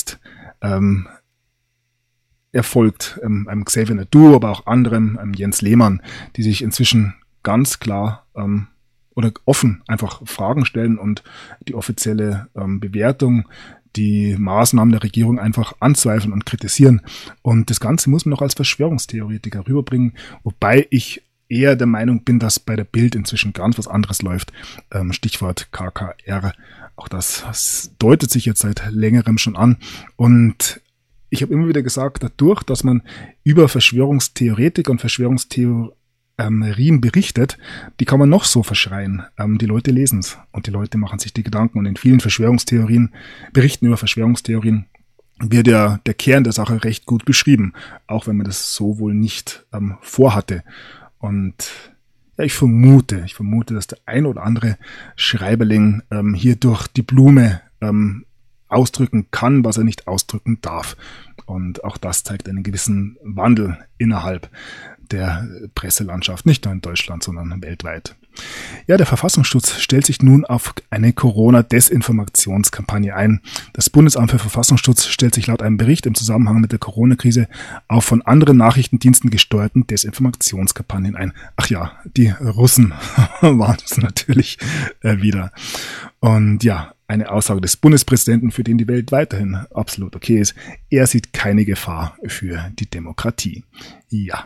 folgt einem Xavier Naidu, aber auch anderem, Jens Lehmann, die sich inzwischen ganz klar oder offen einfach Fragen stellen und die offizielle Bewertung, die Maßnahmen der Regierung einfach anzweifeln und kritisieren. Und das Ganze muss man noch als Verschwörungstheoretiker rüberbringen, wobei ich eher der Meinung bin, dass bei der Bild inzwischen ganz was anderes läuft. Stichwort KKR. Auch das deutet sich jetzt seit längerem schon an. Und ich habe immer wieder gesagt, dadurch, dass man über Verschwörungstheoretiker und Verschwörungstheorien berichtet, die kann man noch so verschreien. Die Leute lesen es und die Leute machen sich die Gedanken. Und in vielen Berichten über Verschwörungstheorien wird der Kern der Sache recht gut beschrieben, auch wenn man das so wohl nicht vorhatte. Und ja, ich vermute, dass der ein oder andere Schreiberling hier durch die Blume ausdrücken kann, was er nicht ausdrücken darf. Und auch das zeigt einen gewissen Wandel innerhalb der Presselandschaft, nicht nur in Deutschland, sondern weltweit. Ja, der Verfassungsschutz stellt sich nun auf eine Corona-Desinformationskampagne ein. Das Bundesamt für Verfassungsschutz stellt sich laut einem Bericht im Zusammenhang mit der Corona-Krise auf von anderen Nachrichtendiensten gesteuerten Desinformationskampagnen ein. Ach ja, die Russen waren es natürlich wieder. Und ja, eine Aussage des Bundespräsidenten, für den die Welt weiterhin absolut okay ist. Er sieht keine Gefahr für die Demokratie. Ja.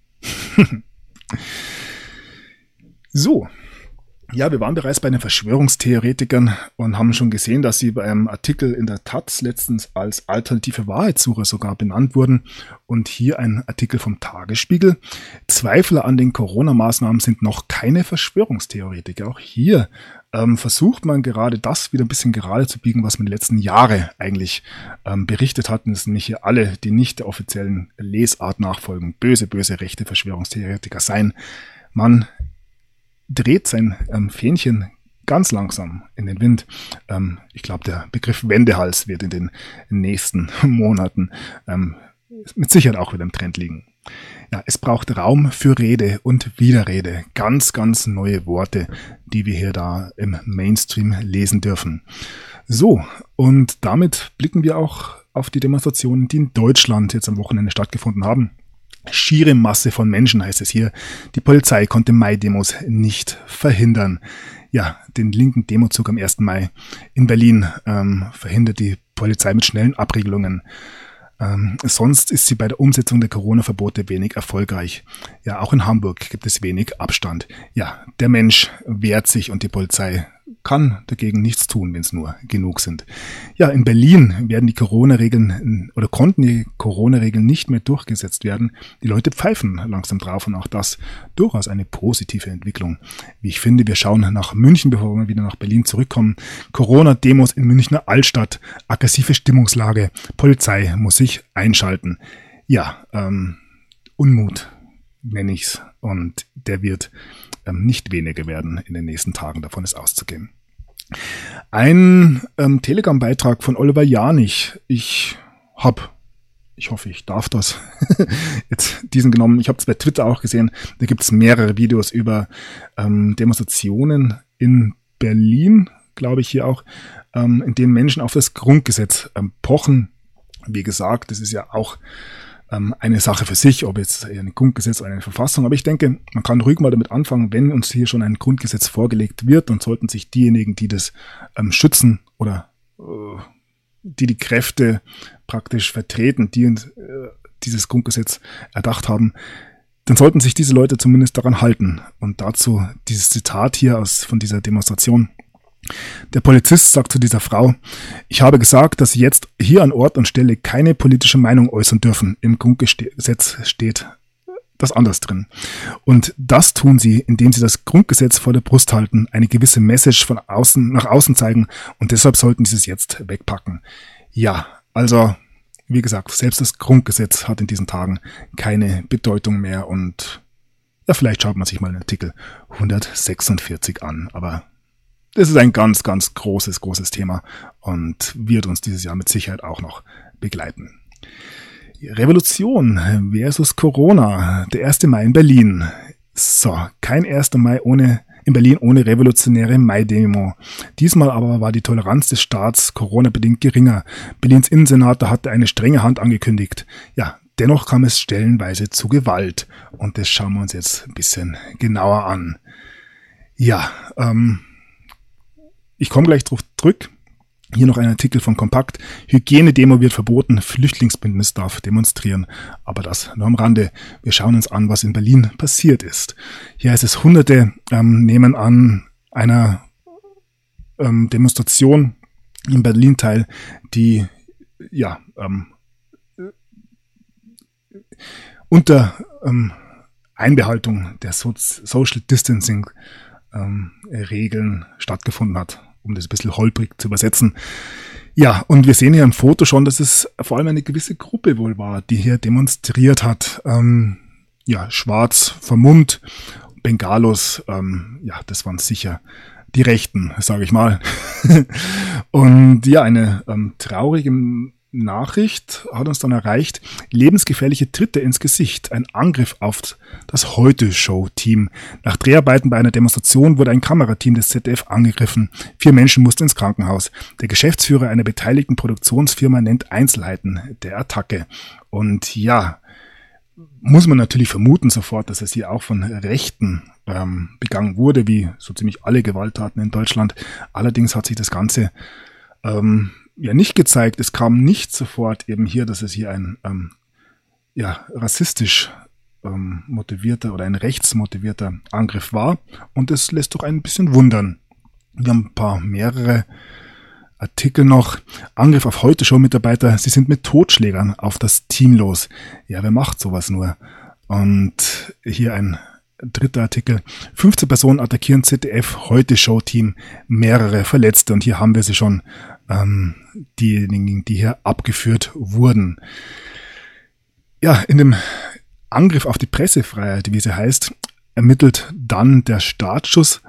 So. Ja, wir waren bereits bei den Verschwörungstheoretikern und haben schon gesehen, dass sie bei einem Artikel in der Taz letztens als alternative Wahrheitssucher sogar benannt wurden. Und hier ein Artikel vom Tagesspiegel. Zweifler an den Corona-Maßnahmen sind noch keine Verschwörungstheoretiker. Auch hier versucht man gerade das wieder ein bisschen gerade zu biegen, was man die letzten Jahre eigentlich berichtet hat. Und das sind nämlich hier alle, die nicht der offiziellen Lesart nachfolgen, böse rechte Verschwörungstheoretiker sein. Man dreht sein Fähnchen ganz langsam in den Wind. Ich glaube, der Begriff Wendehals wird in den nächsten Monaten mit Sicherheit auch wieder im Trend liegen. Ja, es braucht Raum für Rede und Widerrede. Ganz, ganz neue Worte, die wir hier da im Mainstream lesen dürfen. So, und damit blicken wir auch auf die Demonstrationen, die in Deutschland jetzt am Wochenende stattgefunden haben. Schiere Masse von Menschen, heißt es hier. Die Polizei konnte Mai-Demos nicht verhindern. Ja, den linken Demozug am 1. Mai in Berlin verhindert die Polizei mit schnellen Abregelungen. Sonst ist sie bei der Umsetzung der Corona-Verbote wenig erfolgreich. Ja, auch in Hamburg gibt es wenig Abstand. Ja, der Mensch wehrt sich und die Polizei kann dagegen nichts tun, wenn es nur genug sind. Ja, in Berlin werden die Corona-Regeln oder konnten die Corona-Regeln nicht mehr durchgesetzt werden. Die Leute pfeifen langsam drauf und auch das durchaus eine positive Entwicklung. Wie ich finde, wir schauen nach München, bevor wir wieder nach Berlin zurückkommen. Corona-Demos in Münchner Altstadt, aggressive Stimmungslage, Polizei muss sich einschalten. Ja, Unmut nenne ich's und der wird nicht weniger werden in den nächsten Tagen, davon ist auszugehen. Ein Telegram-Beitrag von Oliver Janich. Ich hoffe, ich darf das jetzt diesen genommen. Ich habe es bei Twitter auch gesehen. Da gibt es mehrere Videos über Demonstrationen in Berlin, glaube ich hier auch, in denen Menschen auf das Grundgesetz pochen. Wie gesagt, das ist ja auch eine Sache für sich, ob jetzt ein Grundgesetz oder eine Verfassung. Aber ich denke, man kann ruhig mal damit anfangen, wenn uns hier schon ein Grundgesetz vorgelegt wird, und sollten sich diejenigen, die das schützen oder die Kräfte praktisch vertreten, die dieses Grundgesetz erdacht haben, dann sollten sich diese Leute zumindest daran halten. Und dazu dieses Zitat hier von dieser Demonstration. Der Polizist sagt zu dieser Frau: Ich habe gesagt, dass Sie jetzt hier an Ort und Stelle keine politische Meinung äußern dürfen. Im Grundgesetz steht das anders drin. Und das tun Sie, indem Sie das Grundgesetz vor der Brust halten, eine gewisse Message von außen nach außen zeigen, und deshalb sollten Sie es jetzt wegpacken. Ja, also wie gesagt, selbst das Grundgesetz hat in diesen Tagen keine Bedeutung mehr, und ja, vielleicht schaut man sich mal den Artikel 146 an, aber das ist ein ganz, ganz großes Thema und wird uns dieses Jahr mit Sicherheit auch noch begleiten. Revolution versus Corona. Der 1. Mai in Berlin. So, kein 1. Mai in Berlin ohne revolutionäre Mai-Demo. Diesmal aber war die Toleranz des Staats Corona-bedingt geringer. Berlins Innensenat hatte eine strenge Hand angekündigt. Ja, dennoch kam es stellenweise zu Gewalt. Und das schauen wir uns jetzt ein bisschen genauer an. Ja, ich komme gleich drauf zurück. Hier noch ein Artikel von Kompakt. Hygienedemo wird verboten, Flüchtlingsbündnis darf demonstrieren. Aber das nur am Rande. Wir schauen uns an, was in Berlin passiert ist. Hier heißt es, Hunderte nehmen an einer Demonstration in Berlin teil, die unter Einbehaltung der Social Distancing Regeln stattgefunden hat, um das ein bisschen holprig zu übersetzen. Ja, und wir sehen hier im Foto schon, dass es vor allem eine gewisse Gruppe wohl war, die hier demonstriert hat. Schwarz vermummt, Bengalos, das waren sicher die Rechten, sage ich mal. Und ja, eine traurige Nachricht hat uns dann erreicht. Lebensgefährliche Tritte ins Gesicht. Ein Angriff auf das Heute-Show-Team. Nach Dreharbeiten bei einer Demonstration wurde ein Kamerateam des ZDF angegriffen. 4 Menschen mussten ins Krankenhaus. Der Geschäftsführer einer beteiligten Produktionsfirma nennt Einzelheiten der Attacke. Und ja, muss man natürlich vermuten sofort, dass es hier auch von Rechten begangen wurde, wie so ziemlich alle Gewalttaten in Deutschland. Allerdings hat sich das Ganze nicht gezeigt. Es kam nicht sofort eben hier, dass es hier ein rassistisch motivierter oder ein rechtsmotivierter Angriff war. Und das lässt doch ein bisschen wundern. Wir haben mehrere Artikel noch. Angriff auf Heute-Show-Mitarbeiter. Sie sind mit Totschlägern auf das Team los. Ja, wer macht sowas nur? Und hier ein dritter Artikel. 15 Personen attackieren ZDF Heute-Show-Team. Mehrere Verletzte. Und hier haben wir sie schon. Diejenigen, die hier abgeführt wurden. Ja, in dem Angriff auf die Pressefreiheit, wie sie heißt, ermittelt dann der Staatsschutz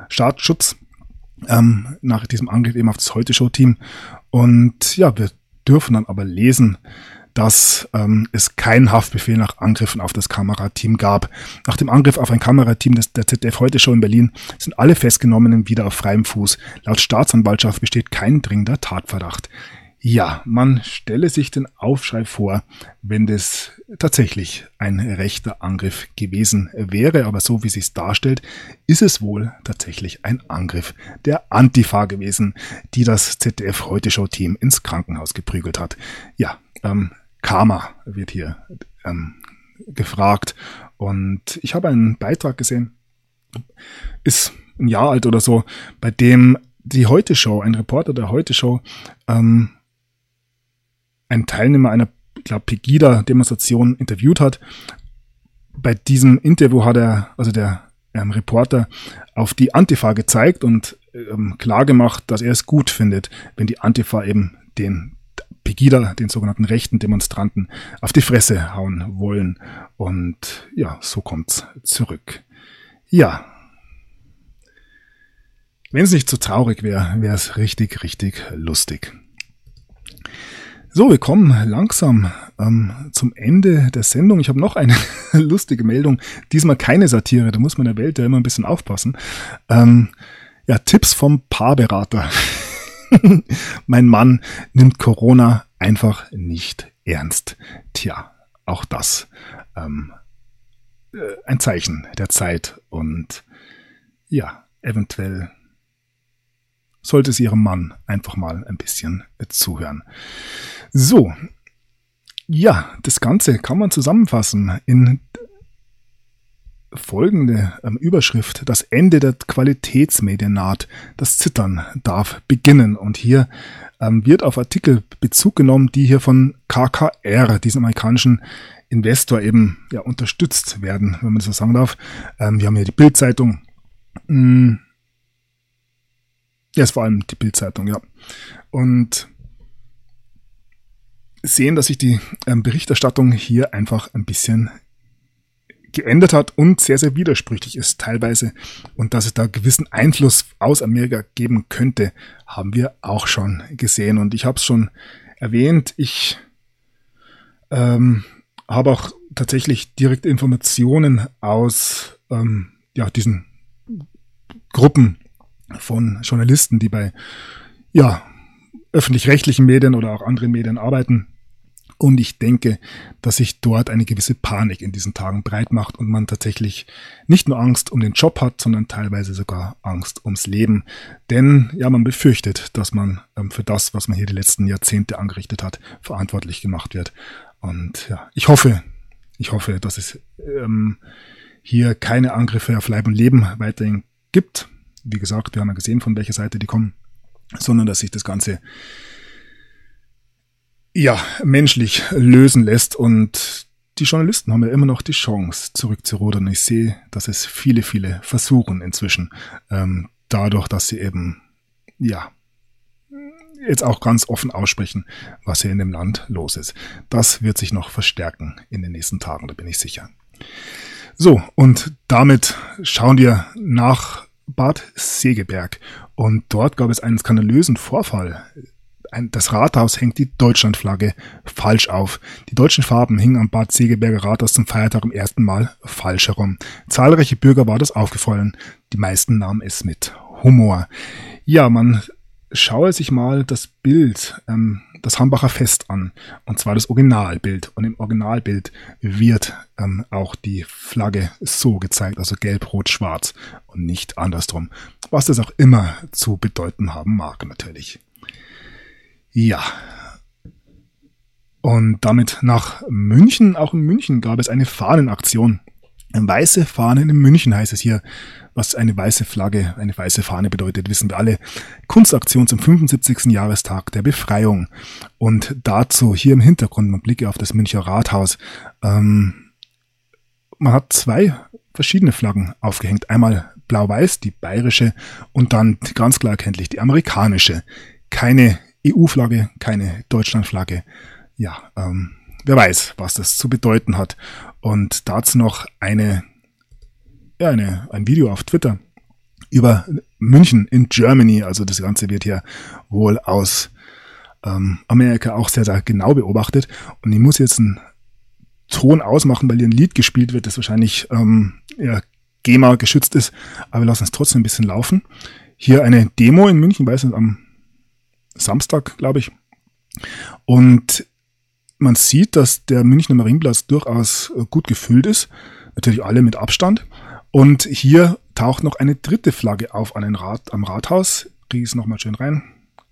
nach diesem Angriff eben auf das Heute-Show-Team. Und ja, wir dürfen dann aber lesen, dass es keinen Haftbefehl nach Angriffen auf das Kamerateam gab. Nach dem Angriff auf ein Kamerateam der ZDF Heute-Show in Berlin sind alle Festgenommenen wieder auf freiem Fuß. Laut Staatsanwaltschaft besteht kein dringender Tatverdacht. Ja, man stelle sich den Aufschrei vor, wenn das tatsächlich ein rechter Angriff gewesen wäre. Aber so wie es sich darstellt, ist es wohl tatsächlich ein Angriff der Antifa gewesen, die das ZDF Heute-Show-Team ins Krankenhaus geprügelt hat. Ja, Karma wird hier gefragt. Und ich habe einen Beitrag gesehen, ist ein Jahr alt oder so, bei dem die Heute-Show, ein Reporter der Heute-Show, ein Teilnehmer einer, ich glaube, Pegida-Demonstration interviewt hat. Bei diesem Interview hat er, also der Reporter, auf die Antifa gezeigt und klar gemacht, dass er es gut findet, wenn die Antifa eben den Pegida, den sogenannten rechten Demonstranten, auf die Fresse hauen wollen. Und ja, so kommt's zurück. Ja. Wenn es nicht so traurig wäre, wäre es richtig, richtig lustig. So, wir kommen langsam zum Ende der Sendung. Ich habe noch eine lustige Meldung. Diesmal keine Satire, da muss man in der Welt ja immer ein bisschen aufpassen. Ja, Tipps vom Paarberater. Mein Mann nimmt Corona einfach nicht ernst. Tja, auch das ein Zeichen der Zeit. Und ja, eventuell sollte sie ihrem Mann einfach mal ein bisschen zuhören. So, ja, das Ganze kann man zusammenfassen in folgende Überschrift: Das Ende der Qualitätsmedien naht. Das Zittern darf beginnen. Und hier wird auf Artikel Bezug genommen, die hier von KKR, diesem amerikanischen Investor, eben ja unterstützt werden, wenn man das so sagen darf. Wir haben hier die Bild-Zeitung. Ja, ist vor allem die Bild-Zeitung, ja. Und sehen, dass sich die Berichterstattung hier einfach ein bisschen geändert hat und sehr, sehr widersprüchlich ist teilweise. Und dass es da gewissen Einfluss aus Amerika geben könnte, haben wir auch schon gesehen. Und ich habe es schon erwähnt, ich habe auch tatsächlich direkte Informationen aus diesen Gruppen von Journalisten, die bei öffentlich-rechtlichen Medien oder auch anderen Medien arbeiten. Und ich denke, dass sich dort eine gewisse Panik in diesen Tagen breit macht und man tatsächlich nicht nur Angst um den Job hat, sondern teilweise sogar Angst ums Leben. Denn ja, man befürchtet, dass man für das, was man hier die letzten Jahrzehnte angerichtet hat, verantwortlich gemacht wird. Und ja, ich hoffe, dass es hier keine Angriffe auf Leib und Leben weiterhin gibt. Wie gesagt, wir haben ja gesehen, von welcher Seite die kommen, sondern dass sich das Ganze menschlich lösen lässt. Und die Journalisten haben ja immer noch die Chance, zurückzurudern. Ich sehe, dass es viele, viele versuchen inzwischen, dadurch, dass sie eben, jetzt auch ganz offen aussprechen, was hier in dem Land los ist. Das wird sich noch verstärken in den nächsten Tagen, da bin ich sicher. So, und damit schauen wir nach Bad Segeberg. Und dort gab es einen skandalösen Vorfall. Das Rathaus hängt die Deutschlandflagge falsch auf. Die deutschen Farben hingen am Bad Segeberger Rathaus zum Feiertag im ersten Mal falsch herum. Zahlreiche Bürger war das aufgefallen. Die meisten nahmen es mit Humor. Ja, man schaue sich mal das Bild, das Hambacher Fest an. Und zwar das Originalbild. Und im Originalbild wird auch die Flagge so gezeigt, also gelb, rot, schwarz und nicht andersrum. Was das auch immer zu bedeuten haben mag, natürlich. Ja. Und damit nach München. Auch in München gab es eine Fahnenaktion. Weiße Fahnen in München heißt es hier. Was eine weiße Flagge, eine weiße Fahne bedeutet, wissen wir alle. Kunstaktion zum 75. Jahrestag der Befreiung. Und dazu hier im Hintergrund, man blicke auf das Münchner Rathaus. Man hat zwei verschiedene Flaggen aufgehängt. Einmal blau-weiß, die bayerische, und dann ganz klar erkenntlich die amerikanische. Keine EU-Flagge, keine Deutschland-Flagge. Ja, wer weiß, was das zu bedeuten hat. Und dazu noch ein Video auf Twitter über München in Germany. Also das Ganze wird hier wohl aus Amerika auch sehr, sehr genau beobachtet. Und ich muss jetzt einen Ton ausmachen, weil hier ein Lied gespielt wird, das wahrscheinlich GEMA geschützt ist. Aber wir lassen es trotzdem ein bisschen laufen. Hier eine Demo in München, weiß nicht, am Samstag, glaube ich. Und man sieht, dass der Münchner Marienplatz durchaus gut gefüllt ist. Natürlich alle mit Abstand. Und hier taucht noch eine dritte Flagge auf am Rathaus. Kriege ich es nochmal schön rein.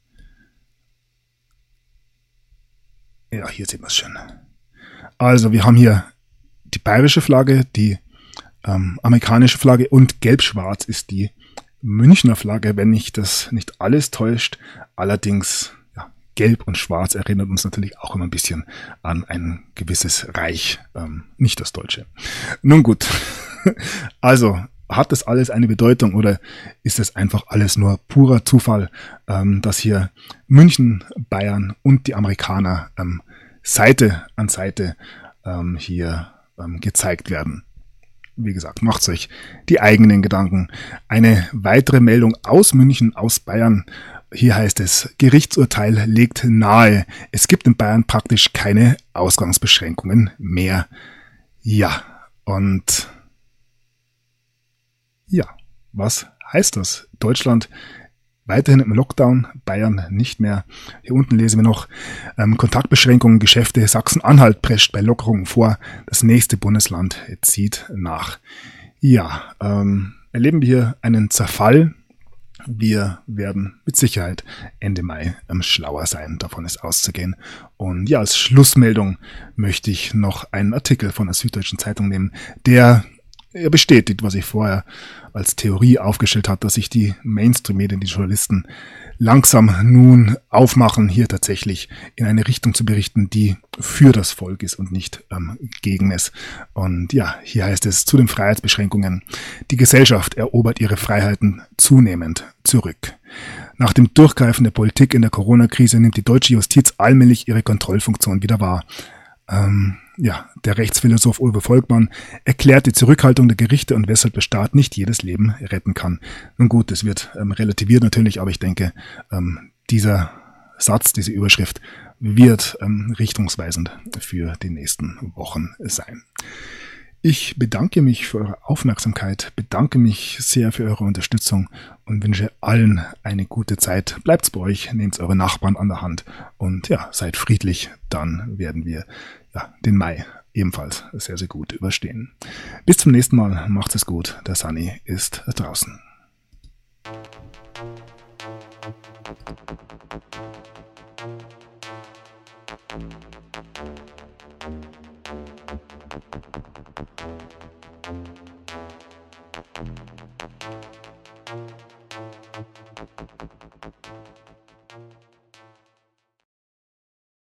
Ja, hier sieht man es schön. Also wir haben hier die bayerische Flagge, die amerikanische Flagge und gelb-schwarz ist die Münchner Flagge, wenn mich das nicht alles täuscht. Allerdings, ja, Gelb und Schwarz erinnert uns natürlich auch immer ein bisschen an ein gewisses Reich, nicht das Deutsche. Nun gut, also hat das alles eine Bedeutung oder ist es einfach alles nur purer Zufall, dass hier München, Bayern und die Amerikaner Seite an Seite hier gezeigt werden? Wie gesagt, macht euch die eigenen Gedanken. Eine weitere Meldung aus München, aus Bayern. Hier heißt es, Gerichtsurteil legt nahe, es gibt in Bayern praktisch keine Ausgangsbeschränkungen mehr. Ja, und ja, was heißt das? Deutschland weiterhin im Lockdown, Bayern nicht mehr. Hier unten lesen wir noch, Kontaktbeschränkungen, Geschäfte, Sachsen-Anhalt prescht bei Lockerungen vor, das nächste Bundesland zieht nach. Ja, erleben wir hier einen Zerfall. Wir werden mit Sicherheit Ende Mai schlauer sein, davon ist auszugehen. Und ja, als Schlussmeldung möchte ich noch einen Artikel von der Süddeutschen Zeitung nehmen, der bestätigt, was ich vorher als Theorie aufgestellt habe, dass sich die Mainstream-Medien, die Journalisten langsam nun aufmachen, hier tatsächlich in eine Richtung zu berichten, die für das Volk ist und nicht gegen es. Und ja, hier heißt es zu den Freiheitsbeschränkungen, die Gesellschaft erobert ihre Freiheiten zunehmend zurück. Nach dem Durchgreifen der Politik in der Corona-Krise nimmt die deutsche Justiz allmählich ihre Kontrollfunktion wieder wahr. Der Rechtsphilosoph Uwe Volkmann erklärt die Zurückhaltung der Gerichte und weshalb der Staat nicht jedes Leben retten kann. Nun gut, das wird relativiert natürlich, aber ich denke, dieser Satz, diese Überschrift wird richtungsweisend für die nächsten Wochen sein. Ich bedanke mich für eure Aufmerksamkeit, bedanke mich sehr für eure Unterstützung und wünsche allen eine gute Zeit. Bleibt's bei euch, nehmt eure Nachbarn an der Hand und ja, seid friedlich, dann werden wir den Mai ebenfalls sehr, sehr gut überstehen. Bis zum nächsten Mal, macht's es gut, der Sunny ist draußen.